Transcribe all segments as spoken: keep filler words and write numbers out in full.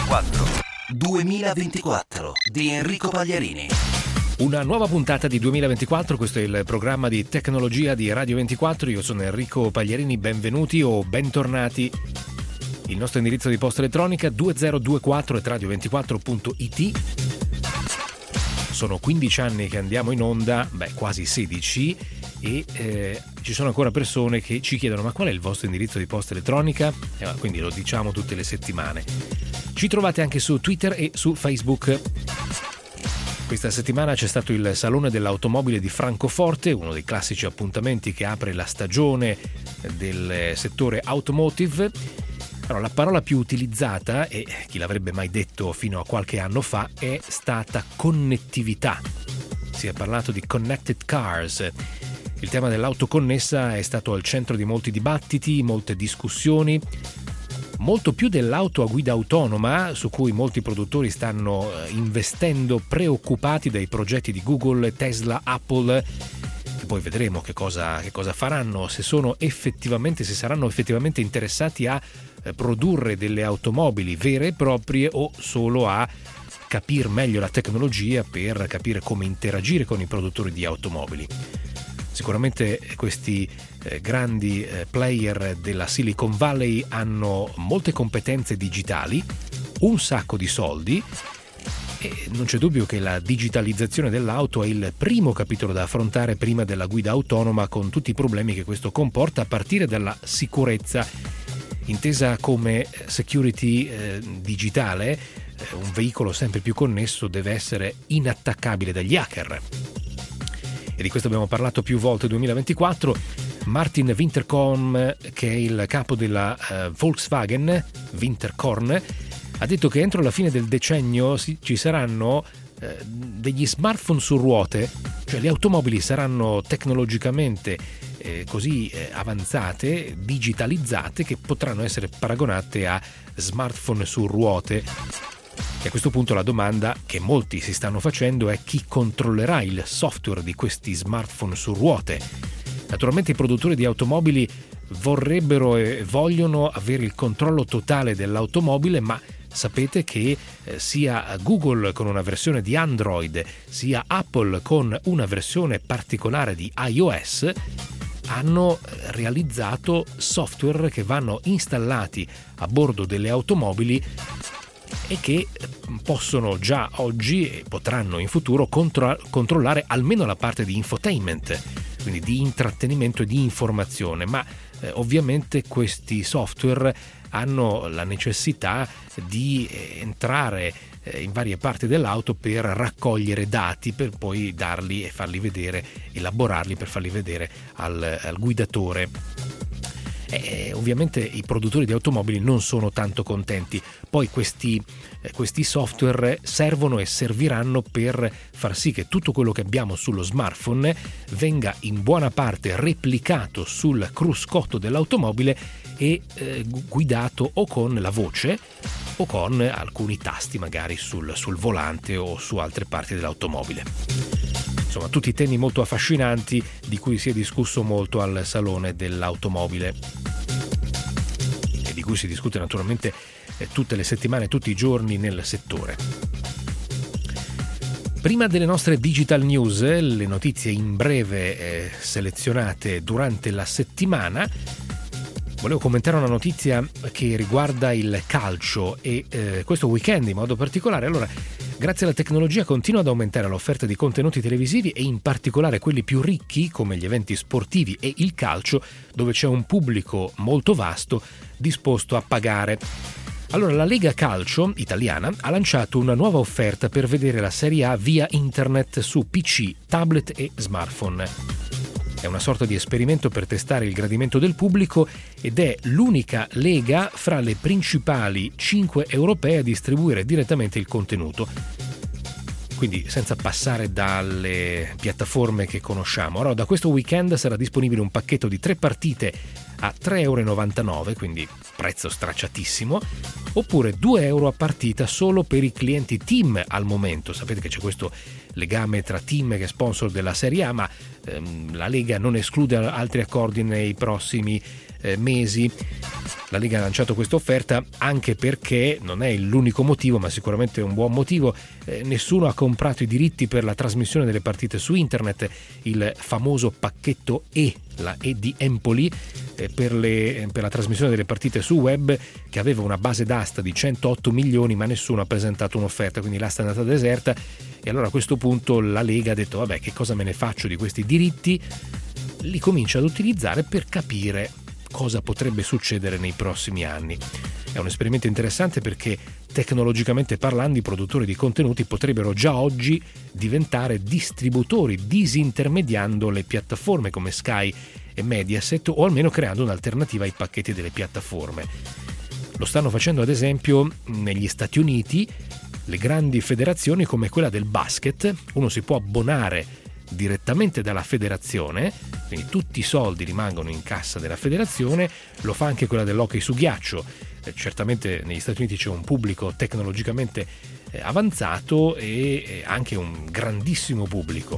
duemilaventiquattro duemilaventiquattro di Enrico Pagliarini. Una nuova puntata di duemilaventiquattro, questo è il programma di tecnologia di Radio ventiquattro. Io sono Enrico Pagliarini, benvenuti o bentornati. Il nostro indirizzo di posta elettronica duemilaventiquattro at radio ventiquattro punto it. Sono quindici anni che andiamo in onda, beh quasi sedici, e eh, ci sono ancora persone che ci chiedono: ma qual è il vostro indirizzo di posta elettronica? Eh, quindi lo diciamo tutte le settimane. Ci trovate anche su Twitter e su Facebook. Questa settimana c'è stato il Salone dell'Automobile di Francoforte, uno dei classici appuntamenti che apre la stagione del settore automotive. Allora, la parola più utilizzata, e chi l'avrebbe mai detto fino a qualche anno fa, è stata connettività. Si è parlato di connected cars. Il tema dell'auto connessa è stato al centro di molti dibattiti, molte discussioni, molto più dell'auto a guida autonoma, su cui molti produttori stanno investendo, preoccupati dai progetti di Google, Tesla, Apple, che poi vedremo che cosa, che cosa faranno, se sono effettivamente, se saranno effettivamente interessati a produrre delle automobili vere e proprie o solo a capire meglio la tecnologia per capire come interagire con i produttori di automobili. Sicuramente questi eh, grandi eh, player della Silicon Valley hanno molte competenze digitali, un sacco di soldi, e non c'è dubbio che la digitalizzazione dell'auto è il primo capitolo da affrontare prima della guida autonoma, con tutti i problemi che questo comporta, a partire dalla sicurezza, intesa come security eh, digitale. Eh, un veicolo sempre più connesso deve essere inattaccabile dagli hacker. E di questo abbiamo parlato più volte. duemilaventiquattro, Martin Winterkorn, che è il capo della uh, Volkswagen, Winterkorn, ha detto che entro la fine del decennio si, ci saranno uh, degli smartphone su ruote, cioè le automobili saranno tecnologicamente eh, così eh, avanzate, digitalizzate, che potranno essere paragonate a smartphone su ruote. E a questo punto la domanda che molti si stanno facendo è: chi controllerà il software di questi smartphone su ruote? Naturalmente i produttori di automobili vorrebbero e vogliono avere il controllo totale dell'automobile, ma sapete che eh, sia Google con una versione di Android, sia Apple con una versione particolare di iOS hanno realizzato software che vanno installati a bordo delle automobili e che possono già oggi e potranno in futuro contro- controllare almeno la parte di infotainment, quindi di intrattenimento e di informazione, ma eh, ovviamente questi software hanno la necessità di eh, entrare eh, in varie parti dell'auto per raccogliere dati, per poi darli e farli vedere, elaborarli per farli vedere al, al guidatore. Eh, ovviamente i produttori di automobili non sono tanto contenti. Poi questi, eh, questi software servono e serviranno per far sì che tutto quello che abbiamo sullo smartphone venga in buona parte replicato sul cruscotto dell'automobile e eh, guidato o con la voce o con alcuni tasti magari sul, sul volante o su altre parti dell'automobile. Insomma, tutti temi molto affascinanti di cui si è discusso molto al Salone dell'Automobile e di cui si discute naturalmente tutte le settimane, tutti i giorni nel settore. Prima delle nostre digital news, le notizie in breve eh, selezionate durante la settimana, volevo commentare una notizia che riguarda il calcio e eh, questo weekend in modo particolare. Allora, grazie alla tecnologia continua ad aumentare l'offerta di contenuti televisivi e in particolare quelli più ricchi come gli eventi sportivi e il calcio, dove c'è un pubblico molto vasto disposto a pagare. Allora, la Lega Calcio italiana ha lanciato una nuova offerta per vedere la Serie A via internet su P C, tablet e smartphone. È una sorta di esperimento per testare il gradimento del pubblico ed è l'unica lega fra le principali cinque europee a distribuire direttamente il contenuto, quindi senza passare dalle piattaforme che conosciamo. Allora, da questo weekend sarà disponibile un pacchetto di tre partite a tre virgola novantanove euro, quindi prezzo stracciatissimo, oppure due euro a partita solo per i clienti Team al momento. Sapete che c'è questo legame tra Team, che è sponsor della Serie A, ma ehm, la Lega non esclude altri accordi nei prossimi eh, mesi. La Lega ha lanciato questa offerta anche perché non è l'unico motivo, ma sicuramente un buon motivo. Eh, nessuno ha comprato i diritti per la trasmissione delle partite su internet, il famoso pacchetto E, la E di Empoli, eh, per, le, per la trasmissione delle partite su web, che aveva una base d'asta di centootto milioni, ma nessuno ha presentato un'offerta, quindi l'asta è andata deserta. E allora a questo punto la Lega ha detto: vabbè, che cosa me ne faccio di questi diritti? Li comincia ad utilizzare per capire cosa potrebbe succedere nei prossimi anni. È un esperimento interessante perché tecnologicamente parlando i produttori di contenuti potrebbero già oggi diventare distributori, disintermediando le piattaforme come Sky e Mediaset, o almeno creando un'alternativa ai pacchetti delle piattaforme. Lo stanno facendo ad esempio negli Stati Uniti le grandi federazioni come quella del basket. Uno si può abbonare direttamente dalla federazione, quindi tutti i soldi rimangono in cassa della federazione. Lo fa anche quella dell'hockey su ghiaccio. Eh, certamente negli Stati Uniti c'è un pubblico tecnologicamente eh, avanzato e eh, anche un grandissimo pubblico.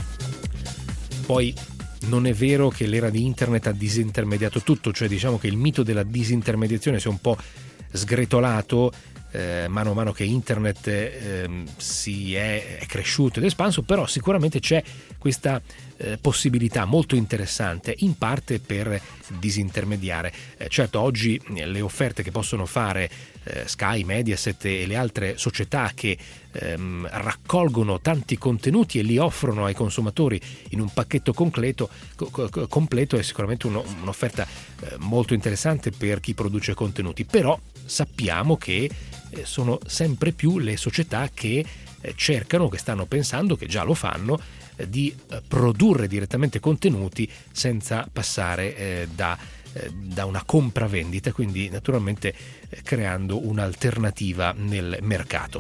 Poi non è vero che l'era di internet ha disintermediato tutto, cioè diciamo che il mito della disintermediazione si è un po' sgretolato Eh, mano a mano che internet eh, si è, è cresciuto ed espanso, però sicuramente c'è questa eh, possibilità molto interessante, in parte per disintermediare. Eh, certo, oggi eh, le offerte che possono fare eh, Sky, Mediaset e le altre società che ehm, raccolgono tanti contenuti e li offrono ai consumatori in un pacchetto completo, co- co- completo è sicuramente uno, un'offerta eh, molto interessante per chi produce contenuti, però sappiamo che sono sempre più le società che cercano, che stanno pensando, che già lo fanno, di produrre direttamente contenuti senza passare eh, da, eh, da una compravendita, quindi naturalmente eh, creando un'alternativa nel mercato.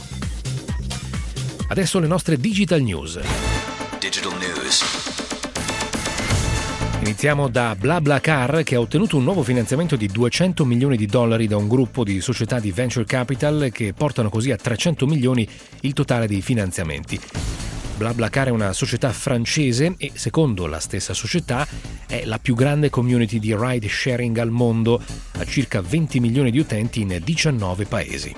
Adesso le nostre Digital News. Digital News. Iniziamo da BlaBlaCar, che ha ottenuto un nuovo finanziamento di duecento milioni di dollari da un gruppo di società di venture capital che portano così a trecento milioni il totale dei finanziamenti. BlaBlaCar è una società francese e, secondo la stessa società, è la più grande community di ride sharing al mondo, a circa venti milioni di utenti in diciannove paesi.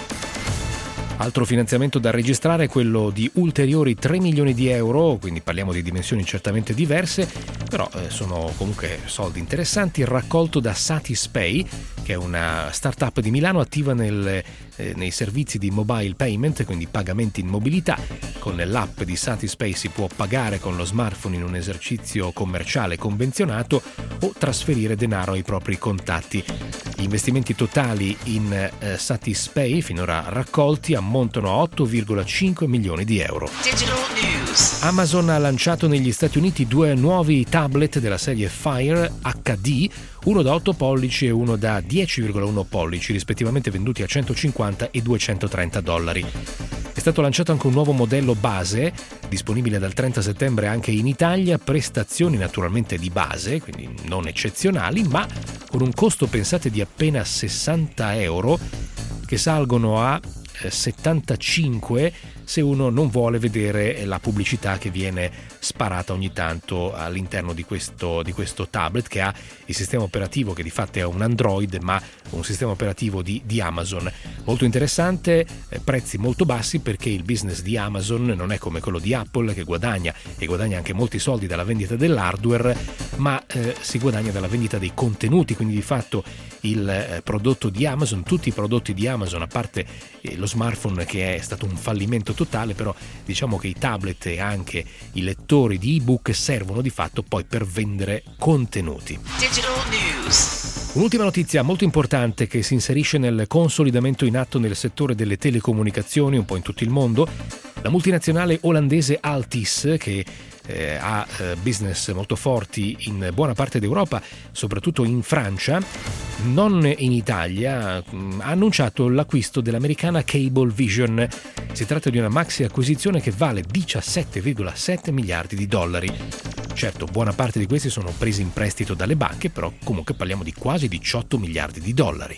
Altro finanziamento da registrare è quello di ulteriori tre milioni di euro, quindi parliamo di dimensioni certamente diverse, però eh, sono comunque soldi interessanti, raccolto da Satispay, che è una startup di Milano attiva nel, eh, nei servizi di mobile payment, quindi pagamenti in mobilità. Con l'app di Satispay si può pagare con lo smartphone in un esercizio commerciale convenzionato o trasferire denaro ai propri contatti. Gli investimenti totali in eh, Satispay finora raccolti ammontano a otto virgola cinque milioni di euro. Digital News. Amazon ha lanciato negli Stati Uniti due nuovi tablet della serie Fire acca di, uno da otto pollici e uno da dieci virgola uno pollici, rispettivamente venduti a centocinquanta e duecentotrenta dollari. È stato lanciato anche un nuovo modello base, disponibile dal trenta settembre anche in Italia, prestazioni naturalmente di base, quindi non eccezionali, ma con un costo, pensate, di appena sessanta euro, che salgono a settantacinque se uno non vuole vedere la pubblicità che viene sparata ogni tanto all'interno di questo, di questo tablet, che ha il sistema operativo che di fatto è un Android, ma un sistema operativo di, di Amazon. Molto interessante, eh, prezzi molto bassi, perché il business di Amazon non è come quello di Apple, che guadagna e guadagna anche molti soldi dalla vendita dell'hardware, ma eh, si guadagna dalla vendita dei contenuti, quindi di fatto il eh, prodotto di Amazon, tutti i prodotti di Amazon, a parte eh, lo smartphone che è stato un fallimento totale, però diciamo che i tablet e anche i lettori di ebook servono di fatto poi per vendere contenuti. Digital News. Un'ultima notizia molto importante che si inserisce nel consolidamento in atto nel settore delle telecomunicazioni un po' in tutto il mondo. La multinazionale olandese Altis, che eh, ha eh, business molto forti in buona parte d'Europa, soprattutto in Francia, non in Italia, mh, ha annunciato l'acquisto dell'americana Cablevision. Si tratta di una maxi acquisizione che vale diciassette virgola sette miliardi di dollari. Certo, buona parte di questi sono presi in prestito dalle banche, però comunque parliamo di quasi diciotto miliardi di dollari.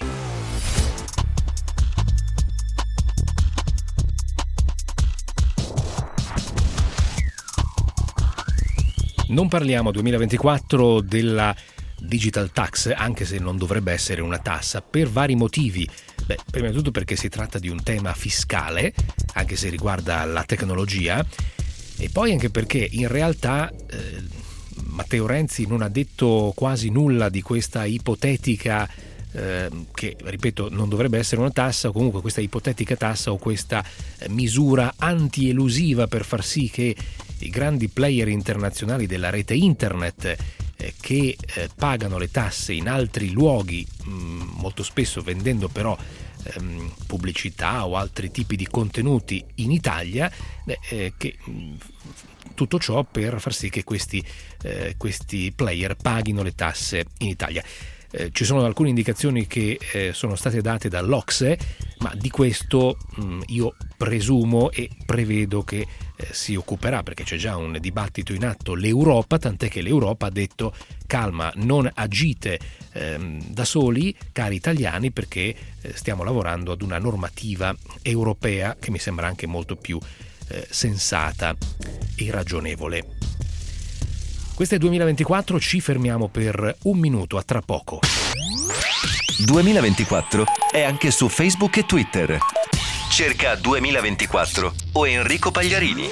Non parliamo duemilaventiquattro della digital tax, anche se non dovrebbe essere una tassa, per vari motivi. Beh, prima di tutto perché si tratta di un tema fiscale, anche se riguarda la tecnologia, e poi anche perché in realtà eh, Matteo Renzi non ha detto quasi nulla di questa ipotetica eh, che, ripeto, non dovrebbe essere una tassa, o comunque questa ipotetica tassa o questa eh, misura anti-elusiva per far sì che i grandi player internazionali della rete internet eh, che eh, pagano le tasse in altri luoghi, mh, molto spesso vendendo però ehm, pubblicità o altri tipi di contenuti in Italia, beh, eh, che mh, tutto ciò per far sì che questi, eh, questi player paghino le tasse in Italia. Eh, ci sono alcune indicazioni che eh, sono state date dall'Ocse, ma di questo mh, io presumo e prevedo che eh, si occuperà, perché c'è già un dibattito in atto l'Europa, tant'è che l'Europa ha detto calma, non agite ehm, da soli, cari italiani, perché eh, stiamo lavorando ad una normativa europea che mi sembra anche molto più eh, sensata e ragionevole. Questo è duemilaventiquattro, ci fermiamo per un minuto, a tra poco. duemilaventiquattro è anche su Facebook e Twitter. Cerca duemilaventiquattro o Enrico Pagliarini.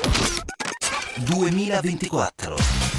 duemilaventiquattro.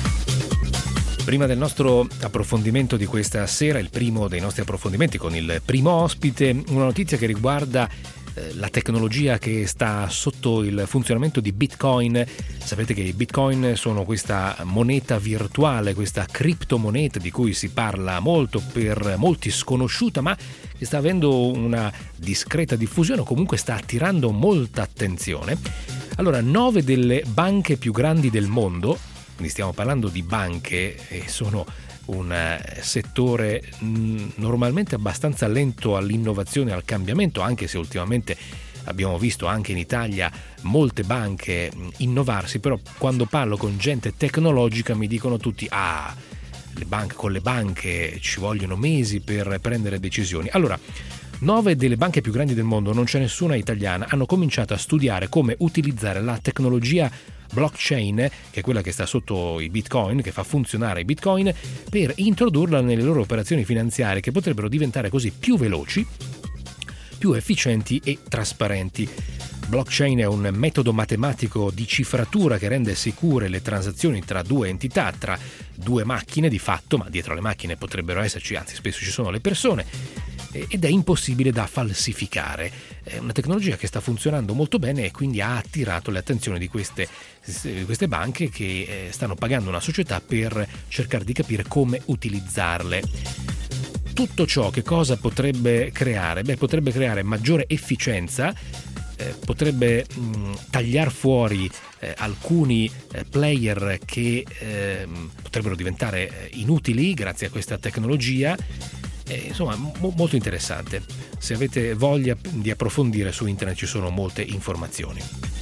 Prima del nostro approfondimento di questa sera, il primo dei nostri approfondimenti con il primo ospite, una notizia che riguarda la tecnologia che sta sotto il funzionamento di Bitcoin. Sapete che i Bitcoin sono questa moneta virtuale, questa criptomoneta di cui si parla molto, per molti sconosciuta, ma che sta avendo una discreta diffusione o comunque sta attirando molta attenzione. Allora, nove delle banche più grandi del mondo, quindi stiamo parlando di banche e sono un settore normalmente abbastanza lento all'innovazione e al cambiamento, anche se ultimamente abbiamo visto anche in Italia molte banche innovarsi, però quando parlo con gente tecnologica mi dicono tutti ah, le banche, con le banche ci vogliono mesi per prendere decisioni. Allora, nove delle banche più grandi del mondo, non c'è nessuna italiana, hanno cominciato a studiare come utilizzare la tecnologia blockchain, che è quella che sta sotto i bitcoin, che fa funzionare i bitcoin, per introdurla nelle loro operazioni finanziarie, che potrebbero diventare così più veloci, più efficienti e trasparenti. Blockchain è un metodo matematico di cifratura che rende sicure le transazioni tra due entità, tra due macchine di fatto, ma dietro le macchine potrebbero esserci, anzi spesso ci sono le persone, ed è impossibile da falsificare. È una tecnologia che sta funzionando molto bene e quindi ha attirato le attenzioni di queste, queste banche che stanno pagando una società per cercare di capire come utilizzarle. Tutto ciò che cosa potrebbe creare? Beh, potrebbe creare maggiore efficienza, eh, potrebbe mh, tagliare fuori eh, alcuni eh, player che eh, potrebbero diventare inutili grazie a questa tecnologia. Eh, insomma, mo- molto interessante. Se avete voglia di approfondire, su internet ci sono molte informazioni.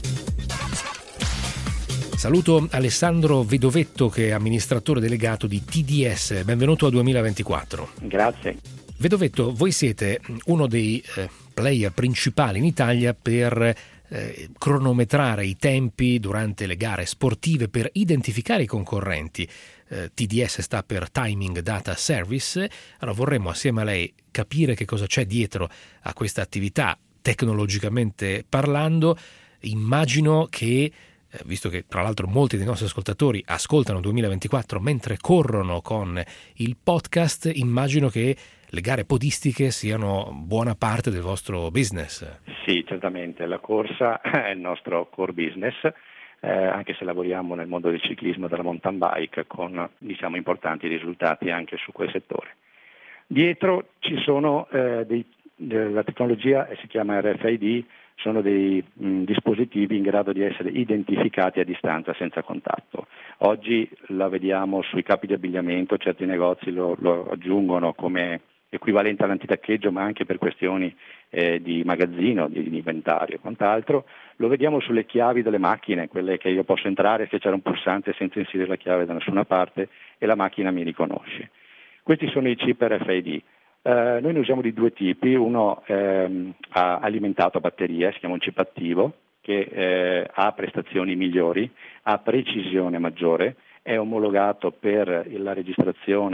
Saluto Alessandro Vedovetto, che è amministratore delegato di T D S. Benvenuto a duemilaventiquattro. Grazie. Vedovetto, voi siete uno dei eh, player principali in Italia per eh, cronometrare i tempi durante le gare sportive, per identificare i concorrenti. Eh, T D S sta per Timing Data Service. Allora vorremmo assieme a lei capire che cosa c'è dietro a questa attività, tecnologicamente parlando. Immagino che, eh, visto che tra l'altro molti dei nostri ascoltatori ascoltano duemilaventiquattro mentre corrono con il podcast, immagino che le gare podistiche siano buona parte del vostro business. Sì, certamente. La corsa è il nostro core business. Eh, anche se lavoriamo nel mondo del ciclismo e della mountain bike con, diciamo, importanti risultati anche su quel settore. Dietro ci sono eh, dei, de, la tecnologia si chiama R F I D, sono dei mh, dispositivi in grado di essere identificati a distanza senza contatto. Oggi la vediamo sui capi di abbigliamento, certi negozi lo, lo aggiungono come equivalente all'antitaccheggio, ma anche per questioni eh, di magazzino, di, di inventario e quant'altro. Lo vediamo sulle chiavi delle macchine, quelle che io posso entrare e schiacciare un pulsante senza inserire la chiave da nessuna parte e la macchina mi riconosce. Questi sono i chip R F I D. Eh, noi ne usiamo di due tipi, uno ehm, ha alimentato a batteria, si chiama un chip attivo, che eh, ha prestazioni migliori, ha precisione maggiore, è omologato per la registrazione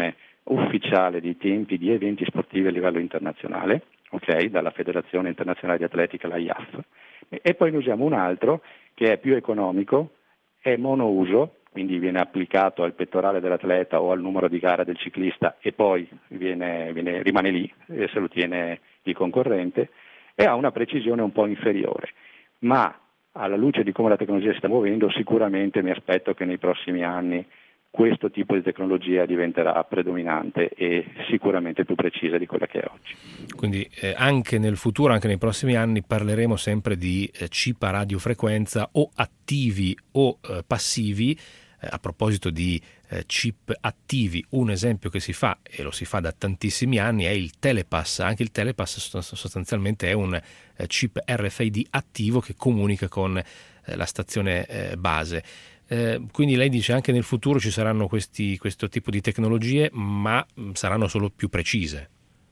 ufficiale dei tempi di eventi sportivi a livello internazionale, ok, dalla Federazione Internazionale di Atletica, la I A F, e poi ne usiamo un altro che è più economico, è monouso, quindi viene applicato al pettorale dell'atleta o al numero di gara del ciclista e poi viene, viene, rimane lì e se lo tiene il concorrente, e ha una precisione un po' inferiore, ma alla luce di come la tecnologia si sta muovendo sicuramente mi aspetto che nei prossimi anni questo tipo di tecnologia diventerà predominante e sicuramente più precisa di quella che è oggi. Quindi eh, anche nel futuro, anche nei prossimi anni, parleremo sempre di eh, chip a radiofrequenza o attivi o eh, passivi. Eh, a proposito di eh, chip attivi, un esempio che si fa, e lo si fa da tantissimi anni, è il Telepass. Anche il Telepass sostanzialmente è un eh, chip R F I D attivo che comunica con eh, la stazione eh, base. Eh, quindi lei dice anche nel futuro ci saranno questi, questo tipo di tecnologie, ma saranno solo più precise.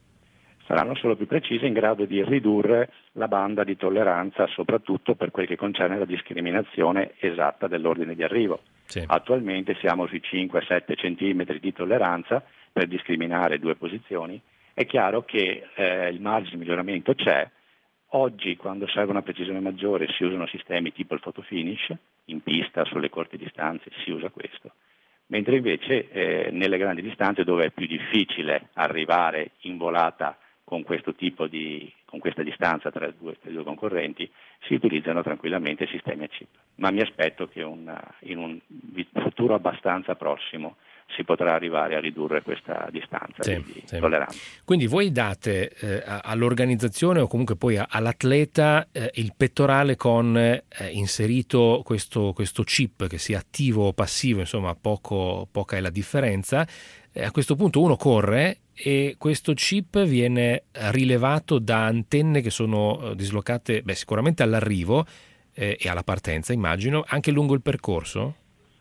Saranno solo più precise, in grado di ridurre la banda di tolleranza, soprattutto per quel che concerne la discriminazione esatta dell'ordine di arrivo. Sì. Attualmente siamo sui cinque sette centimetri di tolleranza per discriminare due posizioni. È chiaro che eh, il margine di miglioramento c'è. Oggi, quando serve una precisione maggiore, si usano sistemi tipo il photo finish, in pista, sulle corte distanze si usa questo, mentre invece eh, nelle grandi distanze, dove è più difficile arrivare in volata con questo tipo di, con questa distanza tra i due, tra i due concorrenti, si utilizzano tranquillamente sistemi a chip. Ma mi aspetto che una, in un futuro abbastanza prossimo si potrà arrivare a ridurre questa distanza sì, di sì. tolleranza. Quindi voi date eh, all'organizzazione o comunque poi all'atleta eh, il pettorale con eh, inserito questo, questo chip, che sia attivo o passivo, insomma poco, poca è la differenza. Eh, a questo punto uno corre e questo chip viene rilevato da antenne che sono dislocate beh, sicuramente all'arrivo eh, e alla partenza, immagino, anche lungo il percorso?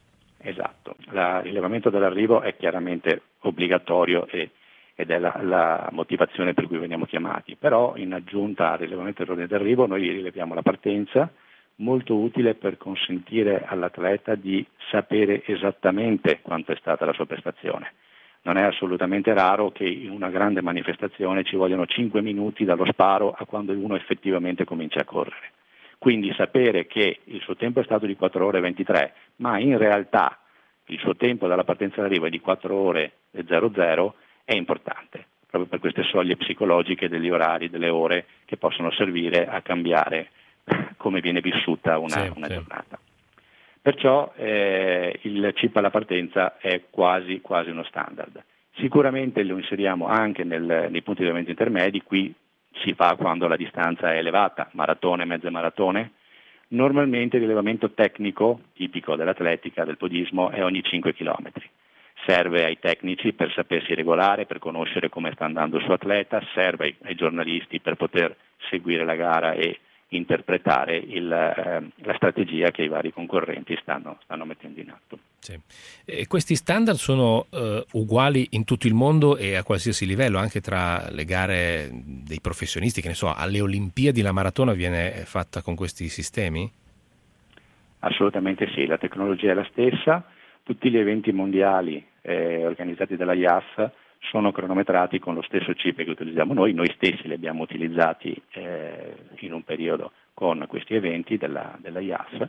Esatto, il rilevamento dell'arrivo è chiaramente obbligatorio e, ed è la, la motivazione per cui veniamo chiamati, però in aggiunta al rilevamento dell'ordine d'arrivo noi rileviamo la partenza, molto utile per consentire all'atleta di sapere esattamente quanto è stata la sua prestazione. Non è assolutamente raro che in una grande manifestazione ci vogliano cinque minuti dallo sparo a quando uno effettivamente comincia a correre. Quindi sapere che il suo tempo è stato di quattro ore e ventitré, ma in realtà il suo tempo dalla partenza d'arrivo è di quattro ore e zero zero è importante, proprio per queste soglie psicologiche degli orari, delle ore che possono servire a cambiare come viene vissuta una, sì, una sì. giornata. Perciò eh, il chip alla partenza è quasi, quasi uno standard. Sicuramente lo inseriamo anche nel, nei punti di rilevamento intermedi, qui si fa quando la distanza è elevata, maratone, mezze maratone. Normalmente il rilevamento tecnico, tipico dell'atletica, del podismo, è ogni cinque chilometri. Serve ai tecnici per sapersi regolare, per conoscere come sta andando il suo atleta, serve ai, ai giornalisti per poter seguire la gara e interpretare il, eh, la strategia che i vari concorrenti stanno, stanno mettendo in atto. Sì. E questi standard sono eh, uguali in tutto il mondo e a qualsiasi livello, anche tra le gare dei professionisti, che ne so, alle Olimpiadi la maratona viene fatta con questi sistemi? Assolutamente sì, la tecnologia è la stessa, tutti gli eventi mondiali eh, organizzati dalla I A F sono cronometrati con lo stesso chip che utilizziamo noi, noi stessi li abbiamo utilizzati eh, in un periodo con questi eventi della, della I A F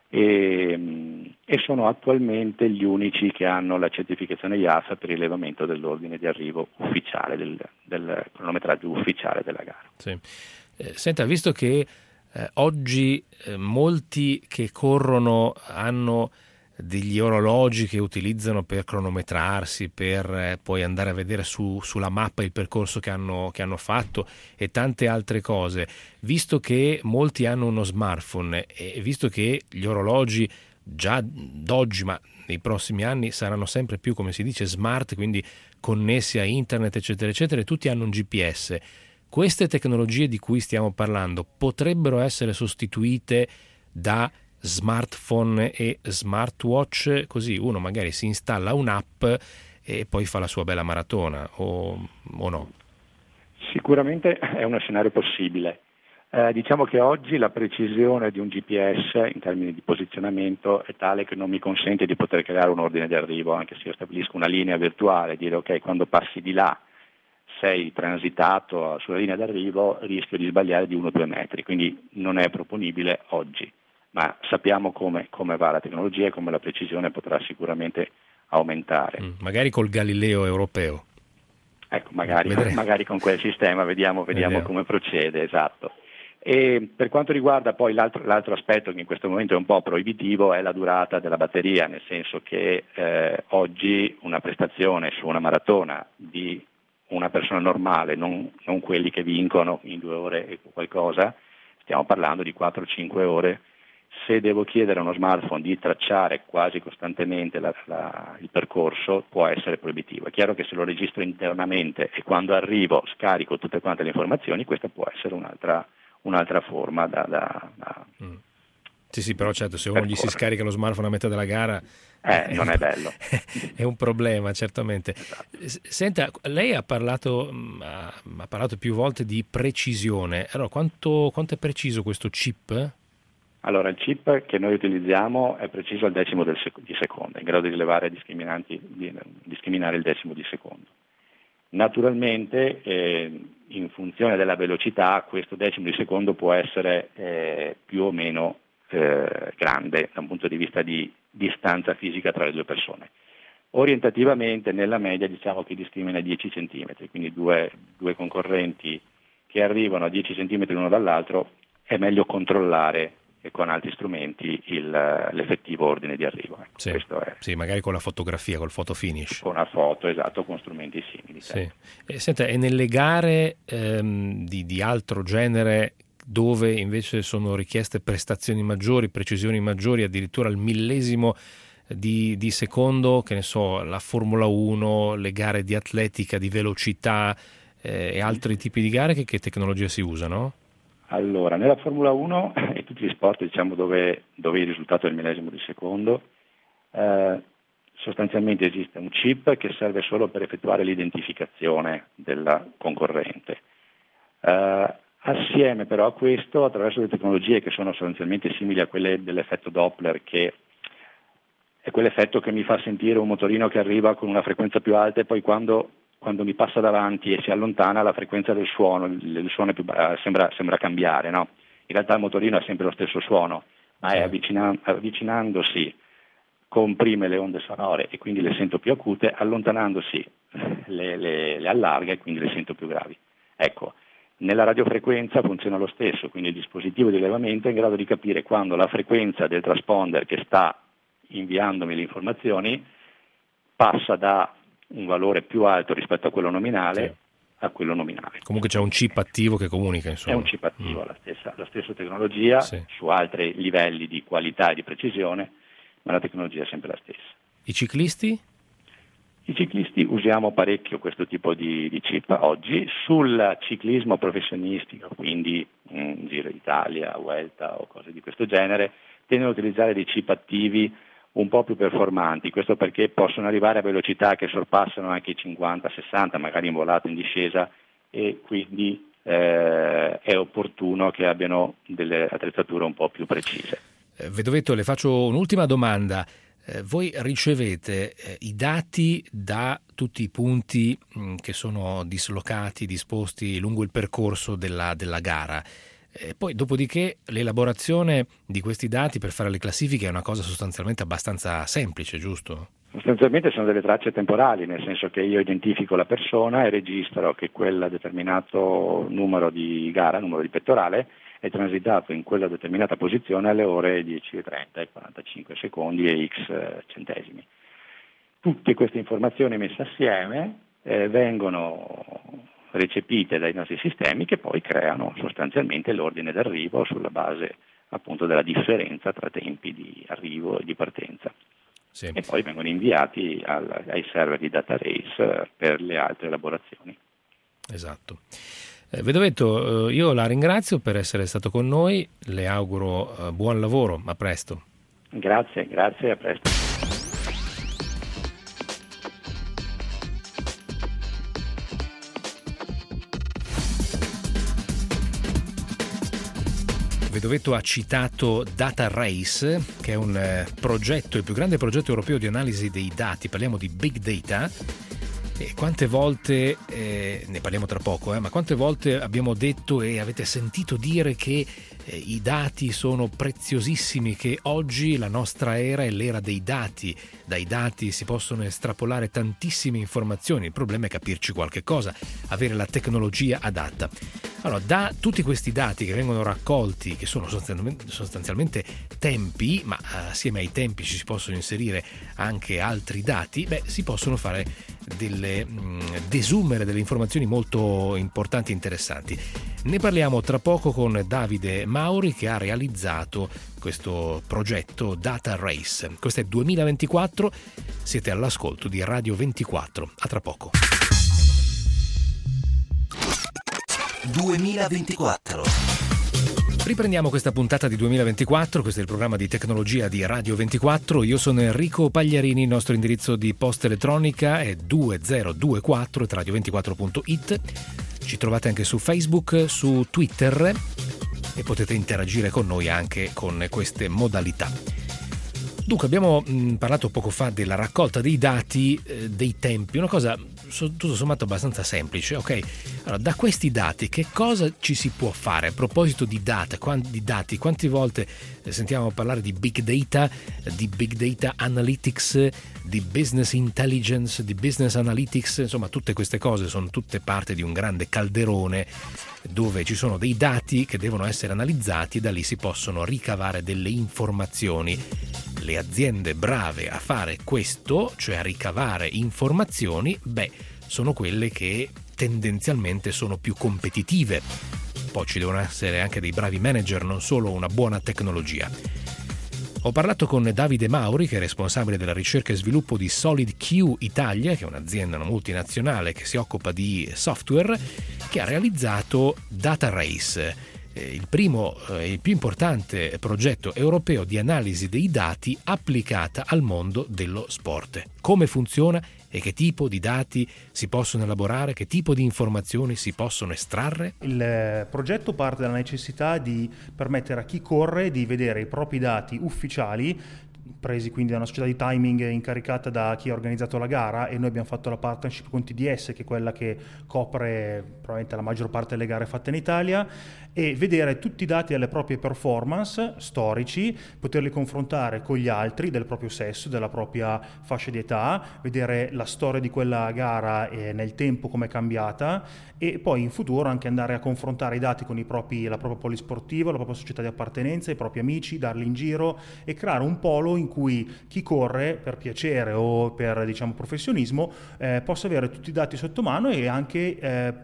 e, e sono attualmente gli unici che hanno la certificazione I A F per il rilevamento dell'ordine di arrivo ufficiale, del, del cronometraggio ufficiale della gara. Sì. Eh, senta, visto che eh, oggi eh, molti che corrono hanno degli orologi che utilizzano per cronometrarsi, per eh, poi andare a vedere su, sulla mappa il percorso che hanno, che hanno fatto e tante altre cose, visto che molti hanno uno smartphone e visto che gli orologi già d'oggi, ma nei prossimi anni saranno sempre più, come si dice, smart, quindi connessi a internet eccetera eccetera, e tutti hanno un G P S, queste tecnologie di cui stiamo parlando potrebbero essere sostituite da smartphone e smartwatch, così uno magari si installa un'app e poi fa la sua bella maratona, o, o no? Sicuramente è uno scenario possibile. Eh, diciamo che oggi la precisione di un G P S in termini di posizionamento è tale che non mi consente di poter creare un ordine di arrivo, anche se io stabilisco una linea virtuale, dire ok, quando passi di là sei transitato sulla linea d'arrivo, rischio di sbagliare di uno o due metri, quindi non è proponibile oggi, ma sappiamo come, come va la tecnologia e come la precisione potrà sicuramente aumentare. Mm, magari col Galileo europeo. Ecco, magari, magari con quel sistema vediamo, vediamo, vediamo come procede, esatto. E per quanto riguarda poi l'altro, l'altro aspetto che in questo momento è un po' proibitivo è la durata della batteria, nel senso che eh, oggi una prestazione su una maratona di una persona normale, non, non quelli che vincono in due ore e qualcosa, stiamo parlando di quattro cinque ore. Se devo chiedere a uno smartphone di tracciare quasi costantemente la, la, il percorso, può essere proibitivo. È chiaro che se lo registro internamente e quando arrivo scarico tutte quante le informazioni, questa può essere un'altra, un'altra forma da... da, da mm. Sì, sì, però certo, se uno gli si scarica lo smartphone a metà della gara... Eh, non è bello. È un problema, certamente. Esatto. Senta, lei ha parlato, ha, ha parlato più volte di precisione. Allora, quanto, quanto è preciso questo chip? Allora, il chip che noi utilizziamo è preciso al decimo del sec- di secondo, è in grado di rilevare discriminanti, di discriminare il decimo di secondo. Naturalmente, eh, in funzione della velocità, questo decimo di secondo può essere eh, più o meno eh, grande da un punto di vista di distanza fisica tra le due persone. Orientativamente, nella media, diciamo che discrimina dieci centimetri, quindi due, due concorrenti che arrivano a dieci centimetri l'uno dall'altro, è meglio controllare e con altri strumenti il, l'effettivo ordine di arrivo. Ecco, sì, questo è. Sì, magari con la fotografia, col photo finish. Con una foto, esatto, con strumenti simili. Sì. E, senta, e nelle gare ehm, di, di altro genere, dove invece sono richieste prestazioni maggiori, precisioni maggiori, addirittura al millesimo di, di secondo, che ne so, la Formula uno, le gare di atletica, di velocità eh, e altri tipi di gare, che, che tecnologia si usano? Allora, nella Formula uno e tutti gli sport, diciamo, dove, dove il risultato è il millesimo di secondo, eh, sostanzialmente esiste un chip che serve solo per effettuare l'identificazione del concorrente. Eh, assieme però a questo, attraverso le tecnologie che sono sostanzialmente simili a quelle dell'effetto Doppler, che è quell'effetto che mi fa sentire un motorino che arriva con una frequenza più alta e poi quando quando mi passa davanti e si allontana la frequenza del suono, il suono è più, sembra, sembra cambiare, no? In realtà il motorino ha sempre lo stesso suono, ma è avvicina, avvicinandosi comprime le onde sonore e quindi le sento più acute, allontanandosi le, le, le allarga e quindi le sento più gravi. Ecco, nella radiofrequenza funziona lo stesso, quindi il dispositivo di rilevamento è in grado di capire quando la frequenza del transponder che sta inviandomi le informazioni passa da un valore più alto rispetto a quello nominale, sì, a quello nominale. Comunque c'è un chip attivo che comunica, insomma. È un chip attivo, mm. la, stessa, la stessa tecnologia, sì, su altri livelli di qualità e di precisione, ma la tecnologia è sempre la stessa. I ciclisti? I ciclisti usiamo parecchio questo tipo di, di chip oggi. Sul ciclismo professionistico, quindi mh, Giro d'Italia, Vuelta o cose di questo genere, tendono ad utilizzare dei chip attivi un po' più performanti, questo perché possono arrivare a velocità che sorpassano anche i cinquanta sessanta, magari in volata, in discesa, e quindi eh, è opportuno che abbiano delle attrezzature un po' più precise. Eh, Vedovetto, le faccio un'ultima domanda. Eh, voi ricevete eh, i dati da tutti i punti mh, che sono dislocati, disposti lungo il percorso della, della gara. E poi dopodiché l'elaborazione di questi dati per fare le classifiche è una cosa sostanzialmente abbastanza semplice, giusto? Sostanzialmente sono delle tracce temporali, nel senso che io identifico la persona e registro che quel determinato numero di gara, numero di pettorale, è transitato in quella determinata posizione alle ore dieci e trenta e quarantacinque secondi e x centesimi. Tutte queste informazioni messe assieme eh, vengono recepite dai nostri sistemi, che poi creano sostanzialmente l'ordine d'arrivo sulla base appunto della differenza tra tempi di arrivo e di partenza. Sì. E poi vengono inviati al, ai server di Datatrace per le altre elaborazioni. Esatto. Eh, Vedovetto, eh, io la ringrazio per essere stato con noi, le auguro eh, buon lavoro, a presto. Grazie, grazie, a presto. Vedovetto ha citato Data Race, che è un eh, progetto, il più grande progetto europeo di analisi dei dati. Parliamo di Big Data. E quante volte, eh, ne parliamo tra poco, eh, ma quante volte abbiamo detto e avete sentito dire che eh, i dati sono preziosissimi, che oggi la nostra era è l'era dei dati. Dai dati si possono estrapolare tantissime informazioni, il problema è capirci qualche cosa, avere la tecnologia adatta. Allora, da tutti questi dati che vengono raccolti, che sono sostanzialmente, sostanzialmente tempi, ma assieme ai tempi ci si possono inserire anche altri dati, beh, si possono fare delle mh, desumere delle informazioni molto importanti e interessanti. Ne parliamo tra poco con Davide Mauri, che ha realizzato questo progetto Data Race. Questo è duemilaventiquattro, siete all'ascolto di Radio ventiquattro. A tra poco. duemilaventiquattro. Riprendiamo questa puntata di duemilaventiquattro, questo è il programma di tecnologia di Radio ventiquattro. Io sono Enrico Pagliarini, il nostro indirizzo di posta elettronica è duemilaventiquattro at radio ventiquattro punto it. Ci trovate anche su Facebook, su Twitter e potete interagire con noi anche con queste modalità. Dunque, abbiamo mh, parlato poco fa della raccolta dei dati, eh, dei tempi, una cosa so, tutto sommato abbastanza semplice, ok? Allora, da questi dati che cosa ci si può fare? A proposito di data, quanti, di dati, quante volte eh, sentiamo parlare di big data, di big data analytics, di business intelligence, di business analytics, insomma tutte queste cose sono tutte parte di un grande calderone dove ci sono dei dati che devono essere analizzati e da lì si possono ricavare delle informazioni. Le aziende brave a fare questo, cioè a ricavare informazioni, beh, sono quelle che tendenzialmente sono più competitive. Poi ci devono essere anche dei bravi manager, non solo una buona tecnologia. Ho parlato con Davide Mauri, che è responsabile della ricerca e sviluppo di SolidQ Italia, che è un'azienda una multinazionale che si occupa di software, che ha realizzato Data Race, il primo e eh, il più importante progetto europeo di analisi dei dati applicata al mondo dello sport. Come funziona e che tipo di dati si possono elaborare, che tipo di informazioni si possono estrarre? Il progetto parte dalla necessità di permettere a chi corre di vedere i propri dati ufficiali, presi quindi da una società di timing incaricata da chi ha organizzato la gara, e noi abbiamo fatto la partnership con T D S, che è quella che copre probabilmente la maggior parte delle gare fatte in Italia, e vedere tutti i dati delle proprie performance storici, poterli confrontare con gli altri del proprio sesso, della propria fascia di età, vedere la storia di quella gara e nel tempo come è cambiata, e poi in futuro anche andare a confrontare i dati con i propri, la propria polisportiva, la propria società di appartenenza, i propri amici, darli in giro e creare un polo in cui chi corre per piacere o per, diciamo, professionismo eh, possa avere tutti i dati sotto mano, e anche eh,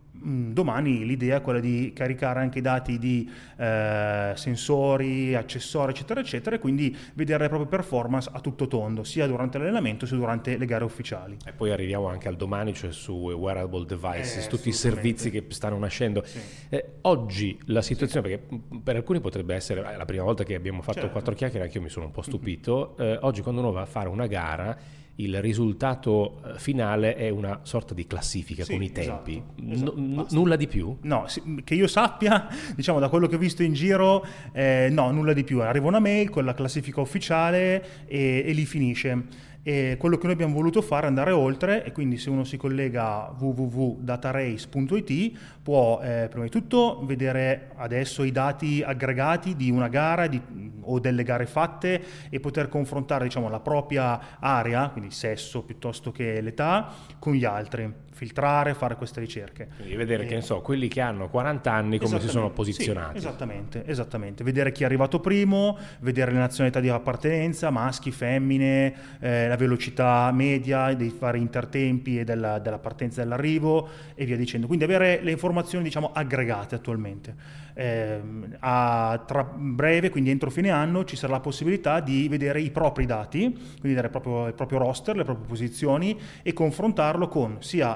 domani l'idea è quella di caricare anche i dati di eh, sensori, accessori, eccetera eccetera, e quindi vedere le proprie performance a tutto tondo, sia durante l'allenamento sia durante le gare ufficiali. E poi arriviamo anche al domani, cioè su wearable devices, eh, tutti i servizi che stanno nascendo. Sì. Eh, oggi la situazione, sì, perché per alcuni potrebbe essere la prima volta che abbiamo fatto certo. quattro chiacchiere, anche io mi sono un po' stupito. Mm-hmm. Eh, oggi quando uno va a fare una gara, il risultato finale è una sorta di classifica, sì, con i tempi, esatto, esatto. N- nulla di più? No, sì, che io sappia, diciamo da quello che ho visto in giro, eh, no, nulla di più. Arriva una mail con la classifica ufficiale e, e lì finisce. E quello che noi abbiamo voluto fare è andare oltre, e quindi se uno si collega a w w w punto datarace punto i t può eh, prima di tutto vedere adesso i dati aggregati di una gara di, o delle gare fatte, e poter confrontare, diciamo, la propria area, quindi sesso piuttosto che l'età, con gli altri, filtrare, fare queste ricerche. Quindi vedere e... che ne so, quelli che hanno quaranta anni come si sono posizionati. Sì, esattamente, esattamente. Vedere chi è arrivato primo, vedere le nazionalità di appartenenza, maschi, femmine, eh, la velocità media dei vari intertempi e della, della partenza e dell'arrivo, e via dicendo. Quindi avere le informazioni, diciamo, aggregate attualmente. Eh, a, tra breve, quindi entro fine anno, ci sarà la possibilità di vedere i propri dati, quindi vedere proprio il proprio roster, le proprie posizioni, e confrontarlo con sia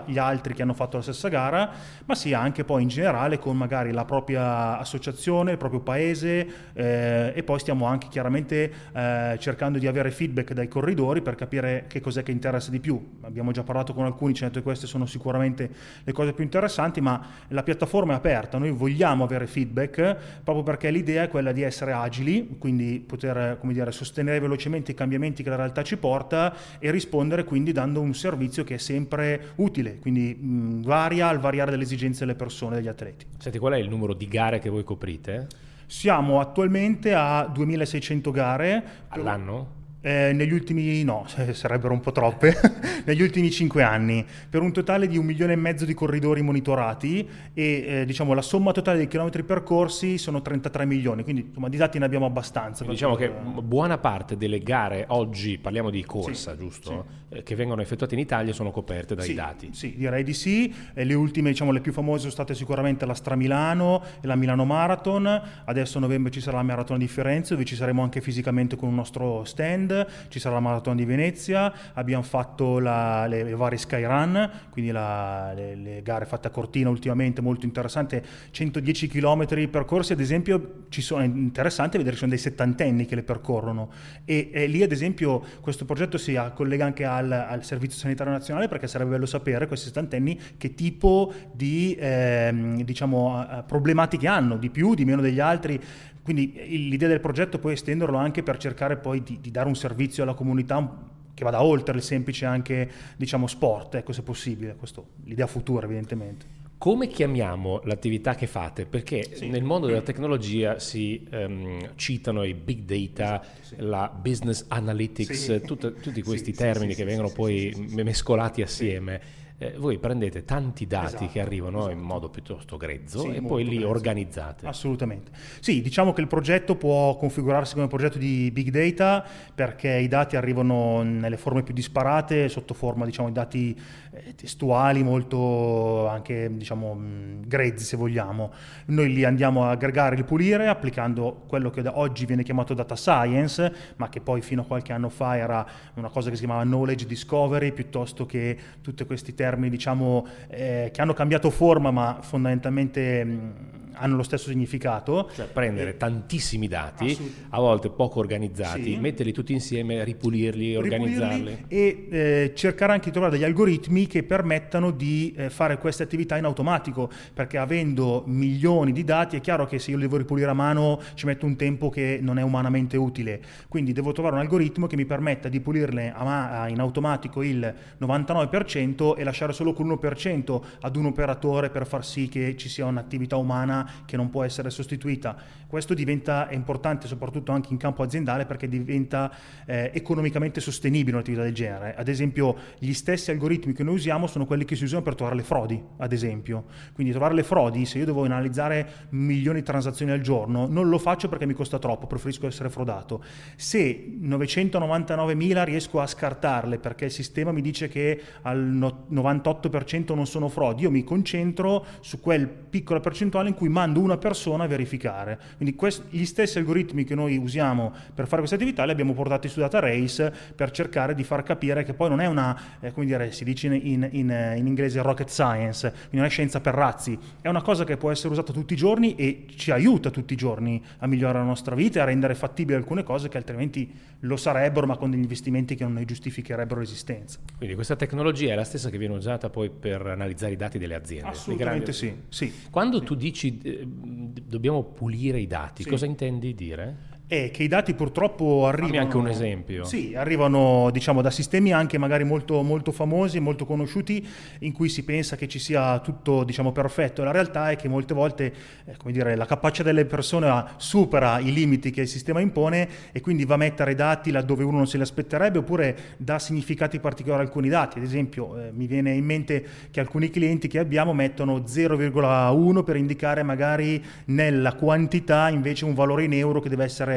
gli altri che hanno fatto la stessa gara, ma sia anche poi in generale con magari la propria associazione, il proprio paese, eh, e poi stiamo anche chiaramente eh, cercando di avere feedback dai corridori per capire che cos'è che interessa di più. Abbiamo già parlato con alcuni, ci hanno detto che queste sono sicuramente le cose più interessanti, ma la piattaforma è aperta, noi vogliamo avere feedback proprio perché l'idea è quella di essere agili, quindi poter, come dire, sostenere velocemente i cambiamenti che la realtà ci porta e rispondere quindi dando un servizio che è sempre utile, quindi mh, varia al variare delle esigenze delle persone, degli atleti. Senti, qual è il numero di gare che voi coprite? Siamo attualmente a duemilaseicento gare. All'anno? Eh, negli ultimi, no, sarebbero un po' troppe, negli ultimi cinque anni, per un totale di un milione e mezzo di corridori monitorati e eh, diciamo la somma totale dei chilometri percorsi sono trentatré milioni, quindi insomma di dati ne abbiamo abbastanza. Diciamo per... che buona parte delle gare oggi, parliamo di corsa, sì, giusto? Sì. Eh, che vengono effettuate in Italia sono coperte dai sì, dati. Sì, direi di sì. E le ultime, diciamo le più famose sono state sicuramente la Stramilano e la Milano Marathon. Adesso a novembre ci sarà la Maratona di Firenze, dove ci saremo anche fisicamente con un nostro stand, ci sarà la Maratona di Venezia, abbiamo fatto la, le, le varie Skyrun, quindi la, le, le gare fatte a Cortina ultimamente, molto interessante, centodieci chilometri percorsi, ad esempio ci sono, è interessante vedere che ci sono dei settantenni che le percorrono e, e lì ad esempio questo progetto si collega anche al, al Servizio Sanitario Nazionale, perché sarebbe bello sapere questi settantenni che tipo di ehm, diciamo problematiche hanno, di più, di meno degli altri. Quindi l'idea del progetto è poi estenderlo anche per cercare poi di, di dare un servizio alla comunità che vada oltre il semplice anche, diciamo, sport, ecco, se possibile. Questo l'idea futura, evidentemente. Come chiamiamo l'attività che fate? Perché sì. nel mondo della tecnologia si um, citano i big data, esatto, sì. la business analytics, sì. tut, tutti questi sì, termini sì, che sì, vengono sì, poi sì, sì, mescolati assieme. Sì. Eh, voi prendete tanti dati esatto, che arrivano esatto. in modo piuttosto grezzo sì, e poi li grezzo. organizzate. Assolutamente. Sì, diciamo che il progetto può configurarsi come progetto di big data perché i dati arrivano nelle forme più disparate, sotto forma, diciamo, di dati eh, testuali molto anche, diciamo, mh, grezzi se vogliamo. Noi li andiamo a aggregare, li pulire applicando quello che da oggi viene chiamato data science, ma che poi fino a qualche anno fa era una cosa che si chiamava knowledge discovery, piuttosto che tutti questi termini diciamo eh, che hanno cambiato forma ma fondamentalmente mh, hanno lo stesso significato. Cioè prendere e, tantissimi dati, a volte poco organizzati, sì. metterli tutti insieme, ripulirli, organizzarli. E eh, cercare anche di trovare degli algoritmi che permettano di eh, fare queste attività in automatico, perché avendo milioni di dati è chiaro che se io li devo ripulire a mano ci metto un tempo che non è umanamente utile, quindi devo trovare un algoritmo che mi permetta di pulirle a ma- in automatico il novantanove per cento e lasciare solo quell'uno per cento ad un operatore per far sì che ci sia un'attività umana che non può essere sostituita. Questo diventa è importante soprattutto anche in campo aziendale perché diventa eh, economicamente sostenibile un'attività del genere. Ad esempio gli stessi algoritmi che noi usiamo sono quelli che si usano per trovare le frodi, ad esempio. Quindi trovare le frodi, se io devo analizzare milioni di transazioni al giorno, non lo faccio perché mi costa troppo, preferisco essere frodato. Se novecentonovantanovemila riesco a scartarle perché il sistema mi dice che al novantotto per cento non sono frodi, io mi concentro su quel piccolo percentuale in cui mando una persona a verificare. Quindi quest- gli stessi algoritmi che noi usiamo per fare queste attività li abbiamo portati su Data Race per cercare di far capire che poi non è una, eh, come dire, si dice in, in, in inglese rocket science, quindi non è scienza per razzi, è una cosa che può essere usata tutti i giorni e ci aiuta tutti i giorni a migliorare la nostra vita e a rendere fattibili alcune cose che altrimenti lo sarebbero ma con degli investimenti che non ne giustificherebbero l'esistenza. Quindi questa tecnologia è la stessa che viene usata poi per analizzare i dati delle aziende? Assolutamente sì, sì. Quando sì. tu dici eh, dobbiamo pulire i dati, sì. cosa intendi dire? È che i dati purtroppo arrivano... Fammi anche un esempio. Sì, arrivano diciamo da sistemi anche magari molto, molto famosi, molto conosciuti, in cui si pensa che ci sia tutto diciamo perfetto. La realtà è che molte volte eh, come dire, la capacità delle persone supera i limiti che il sistema impone e quindi va a mettere dati laddove uno non se li aspetterebbe oppure dà significati particolari a alcuni dati. Ad esempio eh, mi viene in mente che alcuni clienti che abbiamo mettono zero virgola uno per indicare magari nella quantità invece un valore in euro che deve essere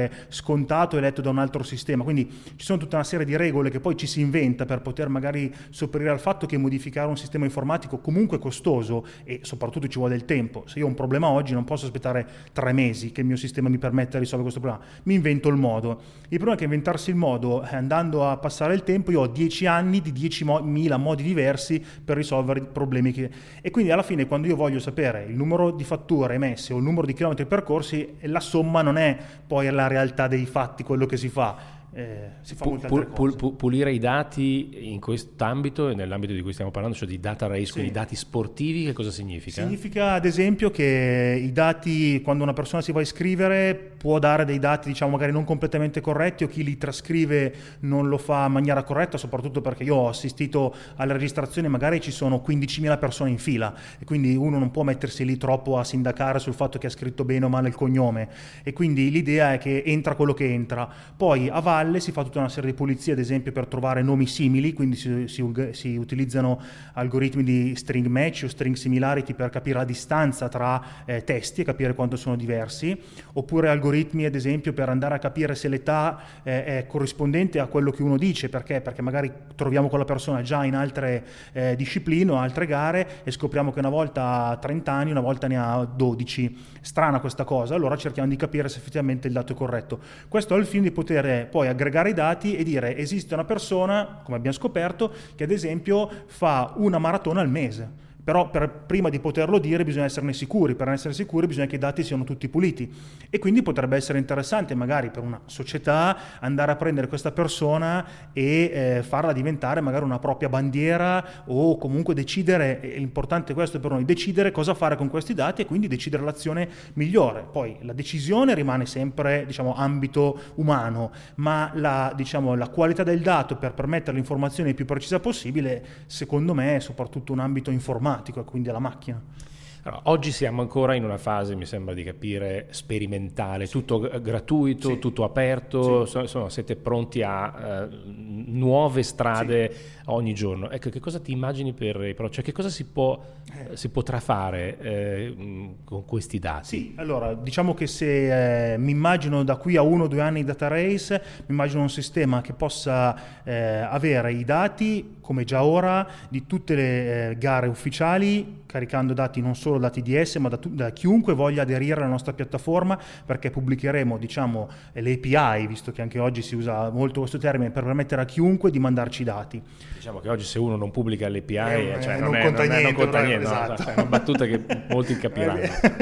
essere scontato e letto da un altro sistema. Quindi ci sono tutta una serie di regole che poi ci si inventa per poter magari sopperire al fatto che modificare un sistema informatico comunque è costoso e soprattutto ci vuole del tempo. Se io ho un problema oggi non posso aspettare tre mesi che il mio sistema mi permetta di risolvere questo problema, mi invento il modo. Il problema è che inventarsi il modo, andando a passare il tempo, io ho dieci anni di diecimila modi diversi per risolvere i problemi che... e quindi alla fine quando io voglio sapere il numero di fatture emesse o il numero di chilometri percorsi, la somma non è poi la realtà dei fatti, quello che si fa. Eh, si fa molte altre pul, cose. Pul, pulire i dati in quest'ambito e nell'ambito di cui stiamo parlando, cioè di data race, sì. Quindi dati sportivi, che cosa significa? Significa ad esempio che i dati, quando una persona si va a iscrivere, può dare dei dati diciamo magari non completamente corretti, o chi li trascrive non lo fa in maniera corretta, soprattutto perché io ho assistito alla registrazione, magari ci sono quindicimila persone in fila e quindi uno non può mettersi lì troppo a sindacare sul fatto che ha scritto bene o male il cognome, e quindi l'idea è che entra quello che entra. Poi a valle si fa tutta una serie di pulizie, ad esempio per trovare nomi simili, quindi si, si, si utilizzano algoritmi di string match o string similarity per capire la distanza tra eh, testi e capire quanto sono diversi, oppure algoritmi ad esempio per andare a capire se l'età eh, è corrispondente a quello che uno dice. Perché? Perché magari troviamo quella persona già in altre eh, discipline o altre gare e scopriamo che una volta ha trenta anni, una volta ne ha dodici. Strana questa cosa, allora cerchiamo di capire se effettivamente il dato è corretto. Questo al fine di poter poi aggregare i dati e dire: esiste una persona, come abbiamo scoperto, che ad esempio fa una maratona al mese. Però per, prima di poterlo dire bisogna esserne sicuri, per essere sicuri bisogna che i dati siano tutti puliti, e quindi potrebbe essere interessante magari per una società andare a prendere questa persona e eh, farla diventare magari una propria bandiera, o comunque decidere, è importante questo per noi, decidere cosa fare con questi dati e quindi decidere l'azione migliore. Poi la decisione rimane sempre diciamo ambito umano, ma la, diciamo, la qualità del dato per permettere l'informazione il più precisa possibile, secondo me è soprattutto un ambito informatico, e quindi alla macchina. Allora, oggi siamo ancora in una fase, mi sembra di capire, sperimentale, sì. Tutto gratuito, sì. Tutto aperto, sì. Insomma, siete pronti a uh, nuove strade sì. ogni giorno. Ecco, che cosa ti immagini per i pro? Cioè, che cosa si può eh. si potrà fare eh, con questi dati? Sì, allora, diciamo che se eh, mi immagino da qui a uno o due anni di data race, mi immagino un sistema che possa eh, avere i dati, come già ora, di tutte le eh, gare ufficiali, caricando dati non solo da T D S ma da, da chiunque voglia aderire alla nostra piattaforma, perché pubblicheremo diciamo le A P I, visto che anche oggi si usa molto questo termine, per permettere a chiunque di mandarci i dati. Diciamo che oggi se uno non pubblica le A P I eh, cioè eh, non, non, è, conta non, niente, è, non conta non niente, esatto. No, è una battuta che molti capiranno.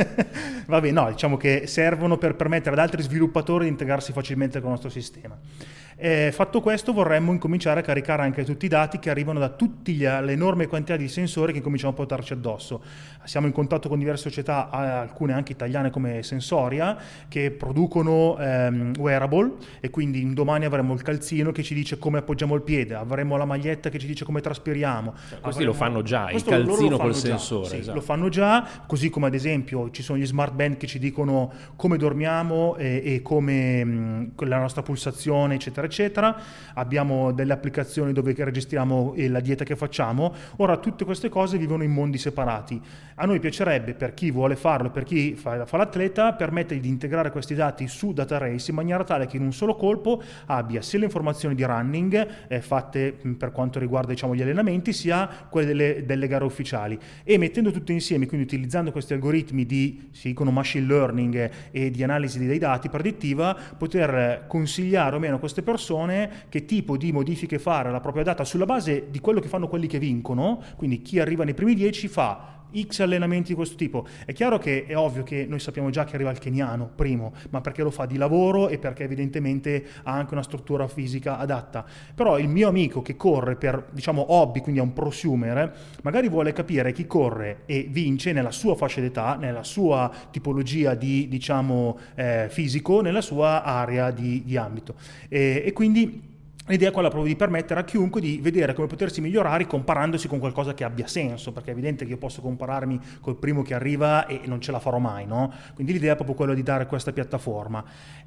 Vabbè, no, diciamo che servono per permettere ad altri sviluppatori di integrarsi facilmente con il nostro sistema. Eh, fatto questo, vorremmo incominciare a caricare anche tutti i dati che arrivano da tutte le enormi quantità di sensori che cominciamo a portarci addosso. Siamo in contatto con diverse società, alcune anche italiane come Sensoria, che producono ehm, wearable, e quindi un domani avremo il calzino che ci dice come appoggiamo il piede, avremo la maglietta che ci dice come traspiriamo. Cioè, questi avremo... lo fanno già, il questo calzino col già, sensore. Sì, esatto. Lo fanno già, così come ad esempio ci sono gli smart band che ci dicono come dormiamo e, e come mh, la nostra pulsazione, eccetera eccetera. Abbiamo delle applicazioni dove registriamo la dieta che facciamo. Ora tutte queste cose vivono in mondi separati. A noi piacerebbe, per chi vuole farlo, per chi fa, fa l'atleta, permettere di integrare questi dati su Data Race in maniera tale che in un solo colpo abbia sia le informazioni di running eh, fatte per quanto riguarda diciamo gli allenamenti, sia quelle delle, delle gare ufficiali, e mettendo tutte insieme, quindi utilizzando questi algoritmi di si dicono machine learning e di analisi dei dati predittiva, poter consigliare o meno a queste persone che tipo di modifiche fare alla propria data sulla base di quello che fanno quelli che vincono. Quindi chi arriva nei primi dieci fa X allenamenti di questo tipo. È chiaro che è ovvio che noi sappiamo già che arriva il keniano primo, ma perché lo fa di lavoro e perché evidentemente ha anche una struttura fisica adatta. Però il mio amico che corre per diciamo hobby, quindi è un prosumer, magari vuole capire chi corre e vince nella sua fascia d'età, nella sua tipologia di diciamo eh, fisico, nella sua area di, di ambito, e, e quindi L'idea è quella proprio di permettere a chiunque di vedere come potersi migliorare comparandosi con qualcosa che abbia senso, perché è evidente che io posso compararmi col primo che arriva e non ce la farò mai, no? Quindi l'idea è proprio quella di dare questa piattaforma.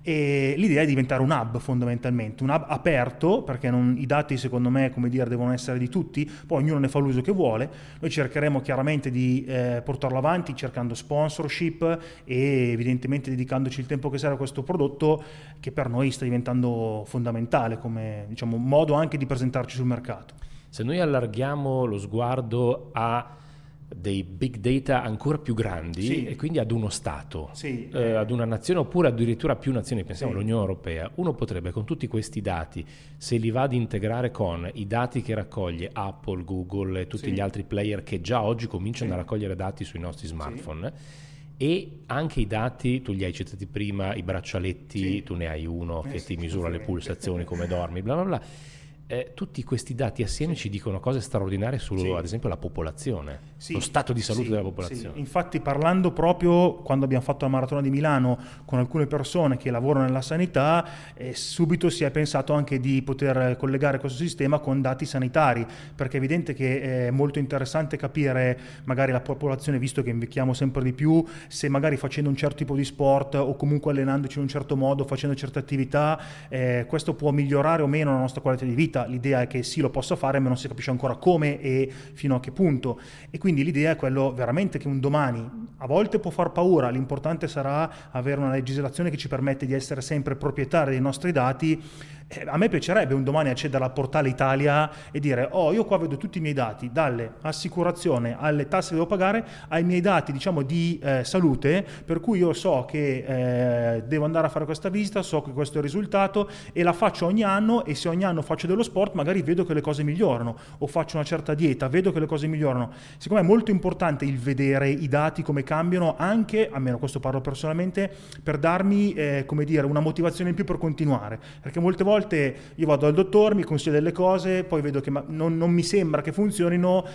E l'idea è diventare un hub fondamentalmente, un hub aperto, perché non, i dati secondo me, come dire, devono essere di tutti, poi ognuno ne fa l'uso che vuole. Noi cercheremo chiaramente di eh, portarlo avanti cercando sponsorship e evidentemente dedicandoci il tempo che serve a questo prodotto, che per noi sta diventando fondamentale come, diciamo, modo anche di presentarci sul mercato. Se noi allarghiamo lo sguardo a dei big data ancora più grandi, sì, e quindi ad uno Stato, sì, eh, ad una nazione oppure addirittura più nazioni, pensiamo sì. all'Unione Europea, uno potrebbe con tutti questi dati, se li va ad integrare con i dati che raccoglie Apple, Google e tutti sì. gli altri player che già oggi cominciano sì. a raccogliere dati sui nostri smartphone, sì. E anche i dati, tu li hai citati prima, i braccialetti, sì. tu ne hai uno eh che sì, ti misura le pulsazioni, come dormi, bla bla bla. Eh, tutti questi dati assieme ci dicono cose straordinarie su, sì. ad esempio, la popolazione, sì. lo stato di salute sì. della popolazione. Sì. Infatti, parlando proprio quando abbiamo fatto la maratona di Milano con alcune persone che lavorano nella sanità, eh, subito si è pensato anche di poter collegare questo sistema con dati sanitari, perché è evidente che è molto interessante capire magari la popolazione, visto che invecchiamo sempre di più, se magari facendo un certo tipo di sport o comunque allenandoci in un certo modo, facendo certe attività, eh, questo può migliorare o meno la nostra qualità di vita. L'idea è che sì, lo possa fare, ma non si capisce ancora come e fino a che punto. E quindi l'idea è quello veramente che un domani, a volte può far paura, l'importante sarà avere una legislazione che ci permette di essere sempre proprietari dei nostri dati. Eh, a me piacerebbe un domani accedere al portale Italia e dire: oh, io qua vedo tutti i miei dati, dalle assicurazione alle tasse che devo pagare, ai miei dati, diciamo, di eh, salute, per cui io so che eh, devo andare a fare questa visita, so che questo è il risultato e la faccio ogni anno, e se ogni anno faccio dello sport magari vedo che le cose migliorano, o faccio una certa dieta, vedo che le cose migliorano. Secondo me è molto importante il vedere i dati come cambiano, anche, almeno questo parlo personalmente, per darmi eh, come dire, una motivazione in più per continuare, perché molte volte io vado dal dottore, mi consiglia delle cose, poi vedo che ma non, non mi sembra che funzionino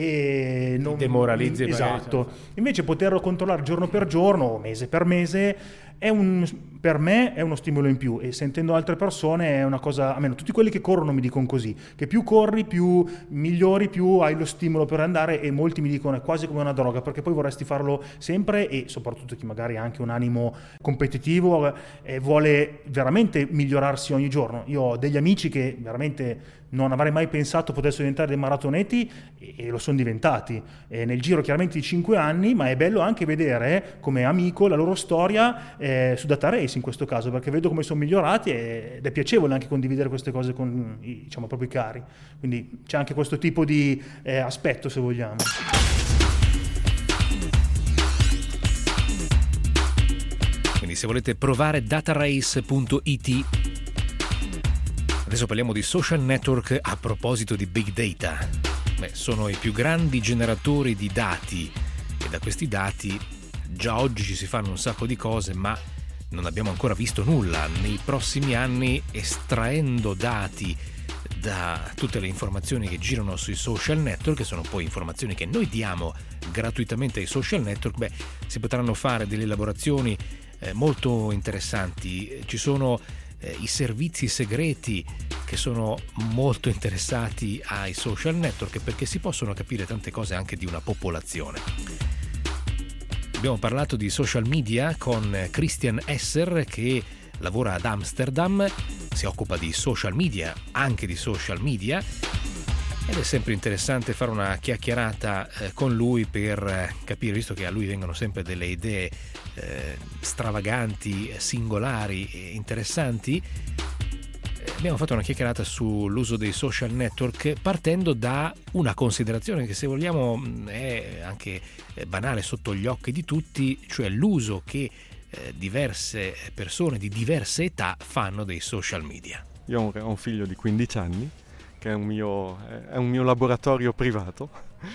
e non demoralizzi. Esatto. Invece poterlo controllare giorno per giorno o mese per mese è un, per me è uno stimolo in più, e sentendo altre persone è una cosa, almeno tutti quelli che corrono mi dicono così, che più corri, più migliori, più hai lo stimolo per andare, e molti mi dicono è quasi come una droga, perché poi vorresti farlo sempre, e soprattutto chi magari ha anche un animo competitivo e vuole veramente migliorarsi ogni giorno. Io ho degli amici che veramente non avrei mai pensato potessero diventare dei maratoneti, e, e lo sono diventati e nel giro chiaramente di cinque anni, ma è bello anche vedere come amico la loro storia eh, su Data Race in questo caso, perché vedo come sono migliorati ed è piacevole anche condividere queste cose con i, diciamo, propri cari, quindi c'è anche questo tipo di eh, aspetto, se vogliamo. Quindi se volete provare datarace punto it. Adesso parliamo di social network a proposito di big data. Beh, sono i più grandi generatori di dati, e da questi dati già oggi ci si fanno un sacco di cose, ma non abbiamo ancora visto nulla. Nei prossimi anni, estraendo dati da tutte le informazioni che girano sui social network, che sono poi informazioni che noi diamo gratuitamente ai social network, beh, si potranno fare delle elaborazioni eh, molto interessanti. Ci sono eh, i servizi segreti che sono molto interessati ai social network, perché si possono capire tante cose anche di una popolazione. Abbiamo parlato di social media con Christian Esser, che lavora ad Amsterdam, si occupa di social media, anche di social media, ed è sempre interessante fare una chiacchierata eh, con lui per eh, capire, visto che a lui vengono sempre delle idee eh, stravaganti, singolari e interessanti. Abbiamo fatto una chiacchierata sull'uso dei social network, partendo da una considerazione che, se vogliamo, è anche banale sotto gli occhi di tutti, cioè l'uso che eh, diverse persone di diverse età fanno dei social media. Io ho un figlio di quindici anni, che è un mio, è un mio laboratorio privato,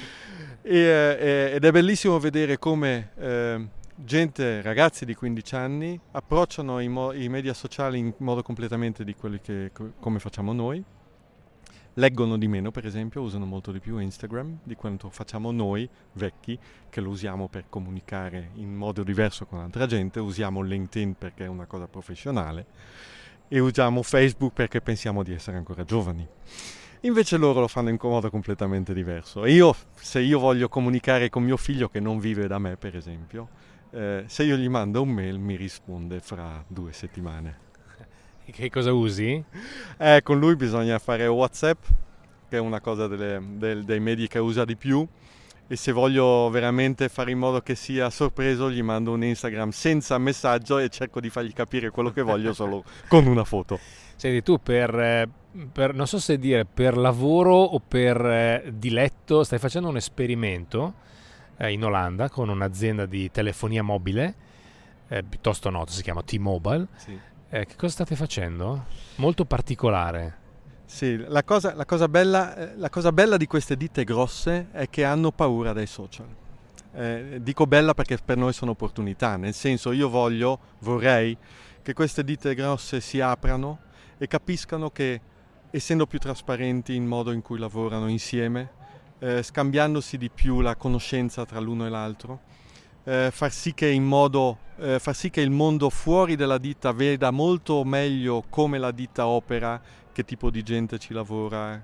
e, ed è bellissimo vedere come eh, gente, ragazzi di quindici anni, approcciano i, mo- i media sociali in modo completamente di quelli che come facciamo noi. Leggono di meno, per esempio, usano molto di più Instagram di quanto facciamo noi vecchi, che lo usiamo per comunicare in modo diverso con altra gente. Usiamo LinkedIn perché è una cosa professionale, e usiamo Facebook perché pensiamo di essere ancora giovani. Invece loro lo fanno in modo completamente diverso. E io, se io voglio comunicare con mio figlio che non vive da me, per esempio, eh, se io gli mando un mail mi risponde fra due settimane. Che cosa usi? Eh, con lui bisogna fare WhatsApp, che è una cosa delle, del, dei media che usa di più, e se voglio veramente fare in modo che sia sorpreso gli mando un Instagram senza messaggio e cerco di fargli capire quello che voglio solo con una foto. Senti, tu per, per non so se dire per lavoro o per eh, diletto stai facendo un esperimento eh, in Olanda con un'azienda di telefonia mobile eh, piuttosto nota, si chiama T-Mobile. Sì. Eh, che cosa state facendo? Molto particolare. Sì, la cosa, la cosa bella, la cosa bella di queste ditte grosse è che hanno paura dai social. Eh, dico bella perché per noi sono opportunità, nel senso io voglio, vorrei che queste ditte grosse si aprano e capiscano che, essendo più trasparenti in modo in cui lavorano insieme, eh, scambiandosi di più la conoscenza tra l'uno e l'altro, eh, far sì che in modo, eh, far sì che il mondo fuori dalla ditta veda molto meglio come la ditta opera, che tipo di gente ci lavora,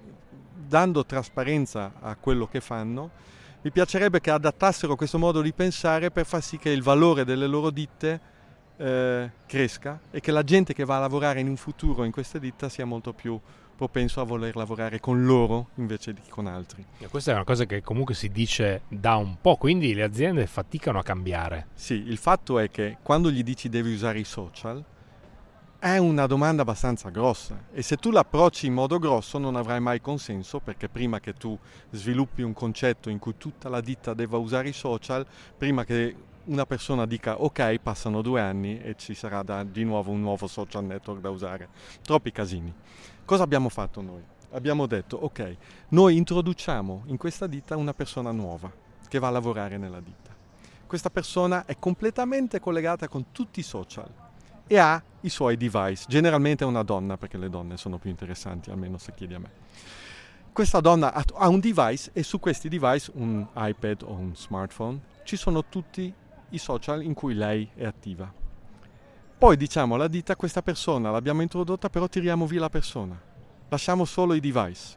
dando trasparenza a quello che fanno. Mi piacerebbe che adattassero questo modo di pensare per far sì che il valore delle loro ditte eh, cresca e che la gente che va a lavorare in un futuro in queste ditte sia molto più propenso a voler lavorare con loro invece di con altri. E questa è una cosa che comunque si dice da un po', quindi le aziende faticano a cambiare. Sì, il fatto è che quando gli dici devi usare i social, è una domanda abbastanza grossa e se tu l'approcci in modo grosso non avrai mai consenso, perché prima che tu sviluppi un concetto in cui tutta la ditta debba usare i social, prima che una persona dica ok, passano due anni e ci sarà da, di nuovo un nuovo social network da usare. Troppi casini. Cosa abbiamo fatto noi? Abbiamo detto ok, noi introduciamo in questa ditta una persona nuova che va a lavorare nella ditta. Questa persona è completamente collegata con tutti i social e ha i suoi device, generalmente è una donna perché le donne sono più interessanti, almeno se chiedi a me. Questa donna ha un device e su questi device, un iPad o un smartphone, ci sono tutti i social in cui lei è attiva. Poi diciamo alla ditta, questa persona l'abbiamo introdotta, però tiriamo via la persona, lasciamo solo i device.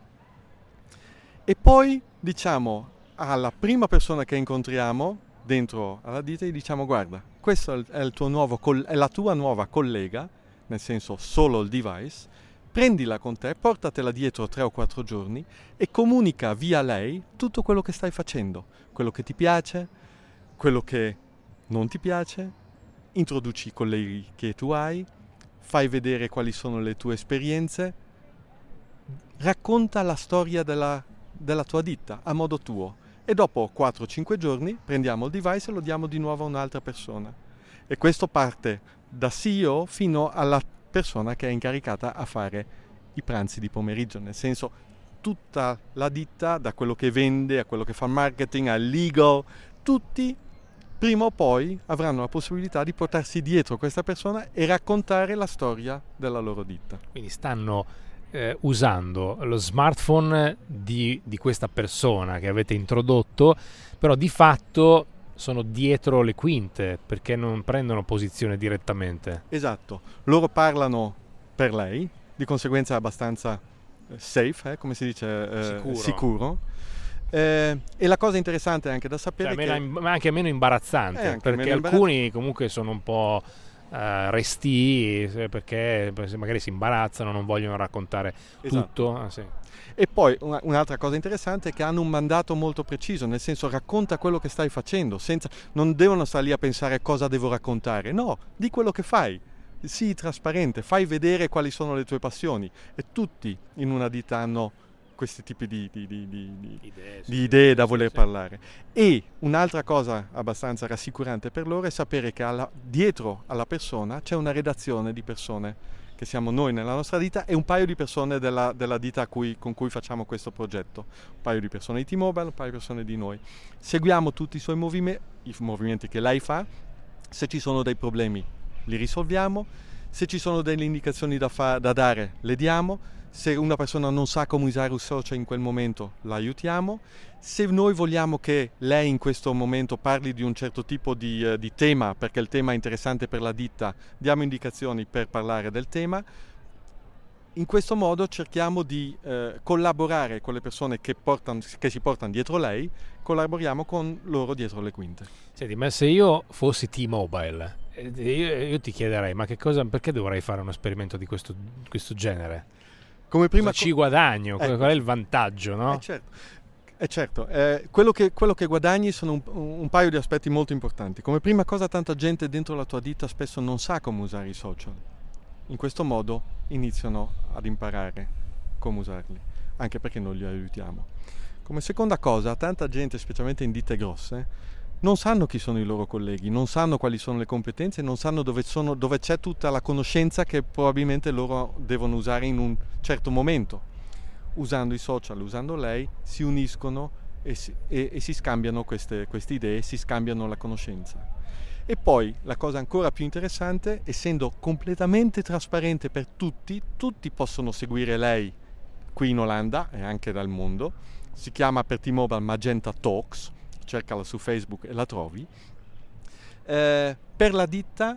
E poi diciamo alla prima persona che incontriamo dentro alla ditta e diciamo guarda, questo è il tuo nuovo è la tua nuova collega, nel senso solo il device, prendila con te, portatela dietro tre o quattro giorni e comunica via lei tutto quello che stai facendo, quello che ti piace, quello che non ti piace, introduci i colleghi che tu hai, fai vedere quali sono le tue esperienze, racconta la storia della, della tua ditta a modo tuo. E dopo quattro o cinque giorni prendiamo il device e lo diamo di nuovo a un'altra persona. E questo parte da C E O fino alla persona che è incaricata a fare i pranzi di pomeriggio, nel senso tutta la ditta, da quello che vende a quello che fa marketing, al legal, tutti prima o poi avranno la possibilità di portarsi dietro questa persona e raccontare la storia della loro ditta. Quindi stanno Eh, usando lo smartphone di, di questa persona che avete introdotto, però di fatto sono dietro le quinte perché non prendono posizione direttamente. Esatto, loro parlano per lei, di conseguenza è abbastanza safe, eh, come si dice, eh, sicuro, sicuro. Eh, e la cosa interessante anche da sapere cioè, che meno, ma anche meno imbarazzante, anche perché meno alcuni comunque sono un po' Uh, restii perché magari si imbarazzano, non vogliono raccontare esatto. tutto. Ah, sì. E poi una, un'altra cosa interessante è che hanno un mandato molto preciso, nel senso racconta quello che stai facendo, senza, non devono stare lì a pensare cosa devo raccontare, no, di quello che fai, sii trasparente, fai vedere quali sono le tue passioni e tutti in una ditta hanno questi tipi di, di, di, di, di, idee, di idee da voler sì. parlare. E un'altra cosa abbastanza rassicurante per loro è sapere che alla, dietro alla persona c'è una redazione di persone che siamo noi nella nostra ditta e un paio di persone della, della ditta a cui, con cui facciamo questo progetto, un paio di persone di T-Mobile, un paio di persone di noi. Seguiamo tutti i suoi movimenti, i movimenti che lei fa, se ci sono dei problemi li risolviamo, se ci sono delle indicazioni da, fa, da dare le diamo, Se una persona non sa come usare un social in quel momento, la aiutiamo. Se noi vogliamo che lei in questo momento parli di un certo tipo di, uh, di tema, perché il tema è interessante per la ditta, diamo indicazioni per parlare del tema. In questo modo cerchiamo di uh, collaborare con le persone che, portano, che si portano dietro lei, collaboriamo con loro dietro le quinte. Senti, ma se io fossi T-Mobile, io, io ti chiederei, ma che cosa, perché dovrei fare un esperimento di questo, questo genere? Come prima cosa ci guadagno? Ecco. Qual è il vantaggio, no? Eh certo, eh certo. Eh, quello, che, quello che guadagni sono un, un paio di aspetti molto importanti. Come prima cosa, tanta gente dentro la tua ditta spesso non sa come usare i social. In questo modo iniziano ad imparare come usarli, anche perché non li aiutiamo. Come seconda cosa, tanta gente, specialmente in ditte grosse, non sanno chi sono i loro colleghi, non sanno quali sono le competenze, non sanno dove, sono, dove c'è tutta la conoscenza che probabilmente loro devono usare in un certo momento. Usando i social, usando lei, si uniscono e si, e, e si scambiano queste, queste idee, si scambiano la conoscenza. E poi, la cosa ancora più interessante, essendo completamente trasparente per tutti, tutti possono seguire lei qui in Olanda e anche dal mondo. Si chiama per T-Mobile Magenta Talks, cercala su Facebook e la trovi. Eh, per la ditta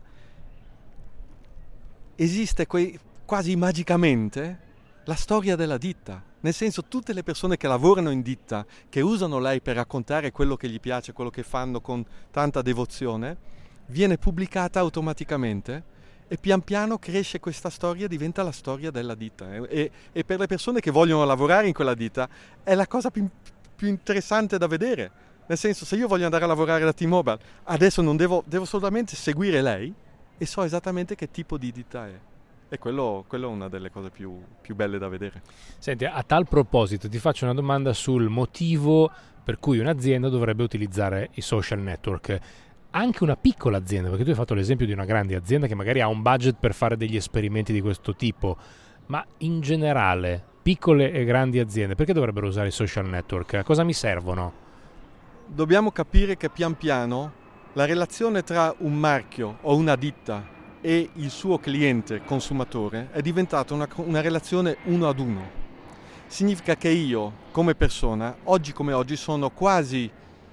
esiste quei, quasi magicamente la storia della ditta, nel senso tutte le persone che lavorano in ditta, che usano lei per raccontare quello che gli piace, quello che fanno con tanta devozione, viene pubblicata automaticamente e pian piano cresce questa storia, diventa la storia della ditta e, e per le persone che vogliono lavorare in quella ditta è la cosa più, più interessante da vedere. Nel senso, se io voglio andare a lavorare da T-Mobile, adesso non devo, devo solamente seguire lei e so esattamente che tipo di ditta è. E quello, quello è una delle cose più, più belle da vedere. Senti, a tal proposito ti faccio una domanda sul motivo per cui un'azienda dovrebbe utilizzare i social network. Anche una piccola azienda, perché tu hai fatto l'esempio di una grande azienda che magari ha un budget per fare degli esperimenti di questo tipo, ma in generale, piccole e grandi aziende, perché dovrebbero usare i social network? A cosa mi servono? Dobbiamo capire che pian piano la relazione tra un marchio o una ditta e il suo cliente consumatore è diventata una, una relazione uno ad uno. Significa che io, come persona, oggi come oggi sono quasi,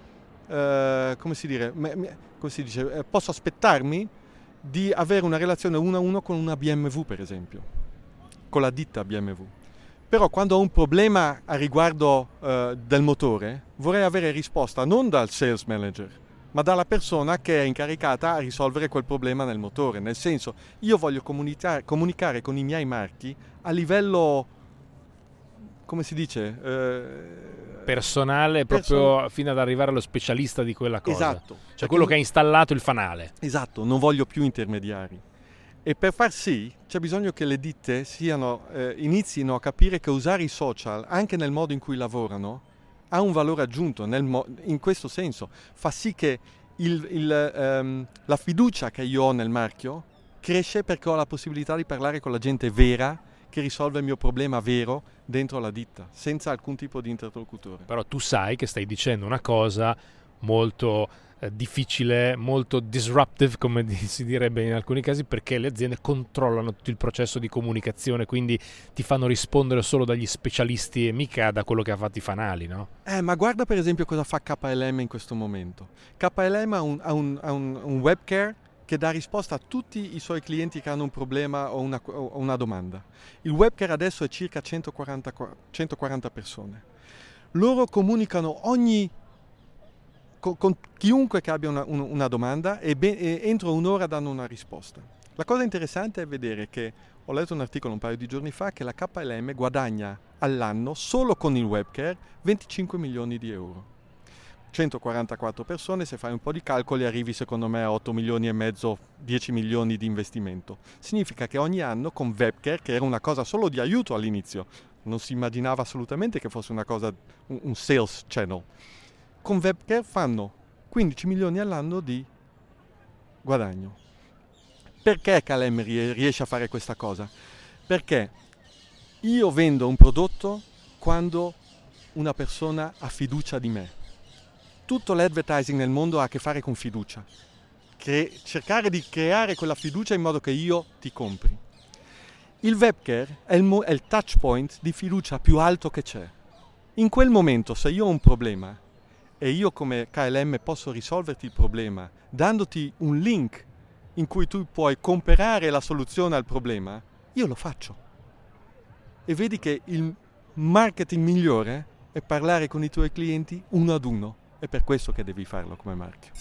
eh, come si dire, me, me, come si dice, eh, posso aspettarmi di avere una relazione uno a uno con una B M W, per esempio, con la ditta B M W. Però quando ho un problema a riguardo uh, del motore, vorrei avere risposta non dal sales manager, ma dalla persona che è incaricata a risolvere quel problema nel motore. Nel senso, io voglio comunicare, comunicare con i miei marchi a livello, come si dice? Uh, personale, proprio person- fino ad arrivare allo specialista di quella cosa. Esatto. Cioè Perché quello non... che ha installato il fanale. Esatto, non voglio più intermediari. E per far sì c'è bisogno che le ditte siano, eh, inizino a capire che usare i social, anche nel modo in cui lavorano, ha un valore aggiunto. Nel mo- in questo senso fa sì che il, il, um, la fiducia che io ho nel marchio cresce perché ho la possibilità di parlare con la gente vera che risolve il mio problema vero dentro la ditta, senza alcun tipo di interlocutore. Però tu sai che stai dicendo una cosa molto eh, difficile, molto disruptive, come si direbbe in alcuni casi, perché le aziende controllano tutto il processo di comunicazione, quindi ti fanno rispondere solo dagli specialisti e mica da quello che ha fatto i fanali, no? Eh, ma guarda per esempio cosa fa K L M in questo momento. K L M ha un, ha un, ha un, un webcare che dà risposta a tutti i suoi clienti che hanno un problema o una, o una domanda. Il webcare adesso è circa centoquaranta, centoquaranta persone. Loro comunicano ogni con, con chiunque che abbia una, un, una domanda e, ben, e entro un'ora danno una risposta. La cosa interessante è vedere che ho letto un articolo un paio di giorni fa che la K L M guadagna all'anno solo con il webcare venticinque milioni di euro. centoquarantaquattro persone, se fai un po' di calcoli arrivi secondo me a otto milioni e mezzo, dieci milioni di investimento. Significa che ogni anno con webcare, che era una cosa solo di aiuto all'inizio, non si immaginava assolutamente che fosse una cosa, un, un sales channel, con webcare fanno quindici milioni all'anno di guadagno. Perché K L M riesce a fare questa cosa? Perché io vendo un prodotto quando una persona ha fiducia di me. Tutto l'advertising nel mondo ha a che fare con fiducia. Cre- cercare di creare quella fiducia in modo che io ti compri. Il webcare è il, mo- è il touch point di fiducia più alto che c'è. In quel momento, se io ho un problema e io come K L M posso risolverti il problema dandoti un link in cui tu puoi comprare la soluzione al problema, io lo faccio. E vedi che il marketing migliore è parlare con i tuoi clienti uno ad uno. È per questo che devi farlo come marchio.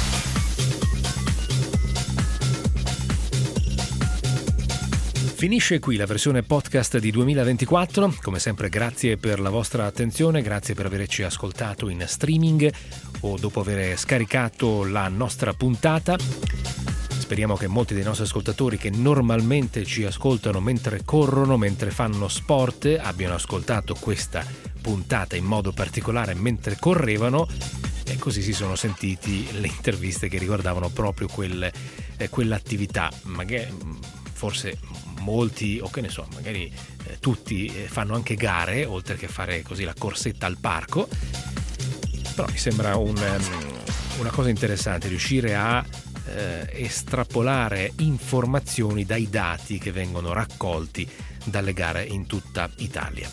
Finisce qui la versione podcast di duemilaventiquattro. Come sempre grazie per la vostra attenzione, grazie per averci ascoltato in streaming o dopo aver scaricato la nostra puntata. Speriamo che molti dei nostri ascoltatori che normalmente ci ascoltano mentre corrono, mentre fanno sport, abbiano ascoltato questa puntata in modo particolare mentre correvano e così si sono sentiti le interviste che riguardavano proprio quel, eh, quell'attività. Magari, forse molti, o che ne so, magari eh, tutti eh, fanno anche gare, oltre che fare così la corsetta al parco, però mi sembra un, um, una cosa interessante riuscire a eh, estrapolare informazioni dai dati che vengono raccolti dalle gare in tutta Italia.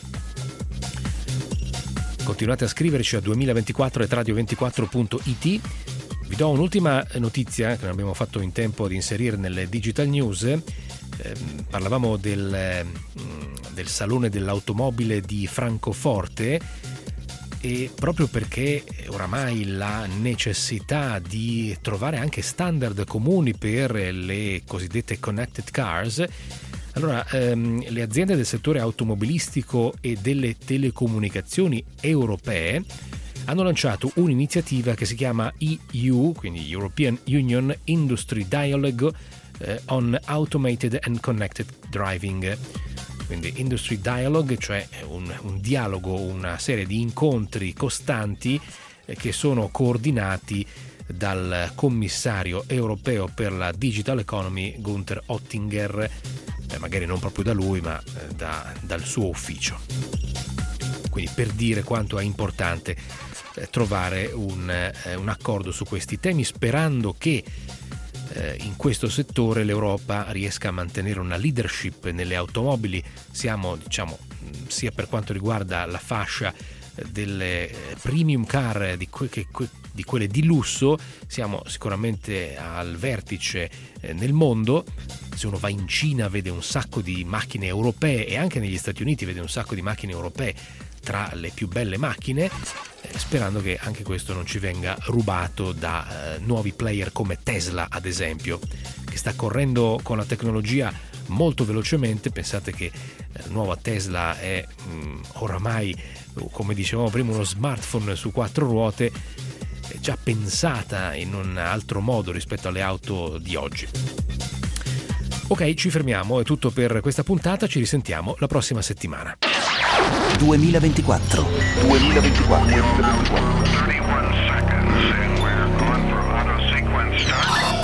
Continuate a scriverci a duemilaventiquattro chiocciola radio ventiquattro punto it. Vi do un'ultima notizia che non abbiamo fatto in tempo di inserire nelle digital news. Eh, parlavamo del, eh, del Salone dell'Automobile di Francoforte e proprio perché oramai la necessità di trovare anche standard comuni per le cosiddette connected cars, allora ehm, le aziende del settore automobilistico e delle telecomunicazioni europee hanno lanciato un'iniziativa che si chiama E U, quindi European Union Industry Dialogue eh, on Automated and Connected Driving. Quindi Industry Dialogue, cioè un, un dialogo, una serie di incontri costanti eh, che sono coordinati dal commissario europeo per la Digital Economy Günther Oettinger, eh, magari non proprio da lui ma eh, da, dal suo ufficio. Quindi per dire quanto è importante eh, trovare un, eh, un accordo su questi temi, sperando che eh, in questo settore l'Europa riesca a mantenere una leadership nelle automobili. Siamo, diciamo, sia per quanto riguarda la fascia delle premium car, di, que- che, di quelle di lusso, siamo sicuramente al vertice eh, nel mondo. Se uno va in Cina vede un sacco di macchine europee e anche negli Stati Uniti vede un sacco di macchine europee tra le più belle macchine, eh, sperando che anche questo non ci venga rubato da eh, nuovi player come Tesla, ad esempio, che sta correndo con la tecnologia molto velocemente. Pensate che la nuova Tesla è mh, oramai, come dicevamo prima, uno smartphone su quattro ruote, è già pensata in un altro modo rispetto alle auto di oggi. Ok, ci fermiamo, è tutto per questa puntata, ci risentiamo la prossima settimana. duemilaventiquattro duemilaventiquattro thirty-one seconds and we're going for auto sequence start.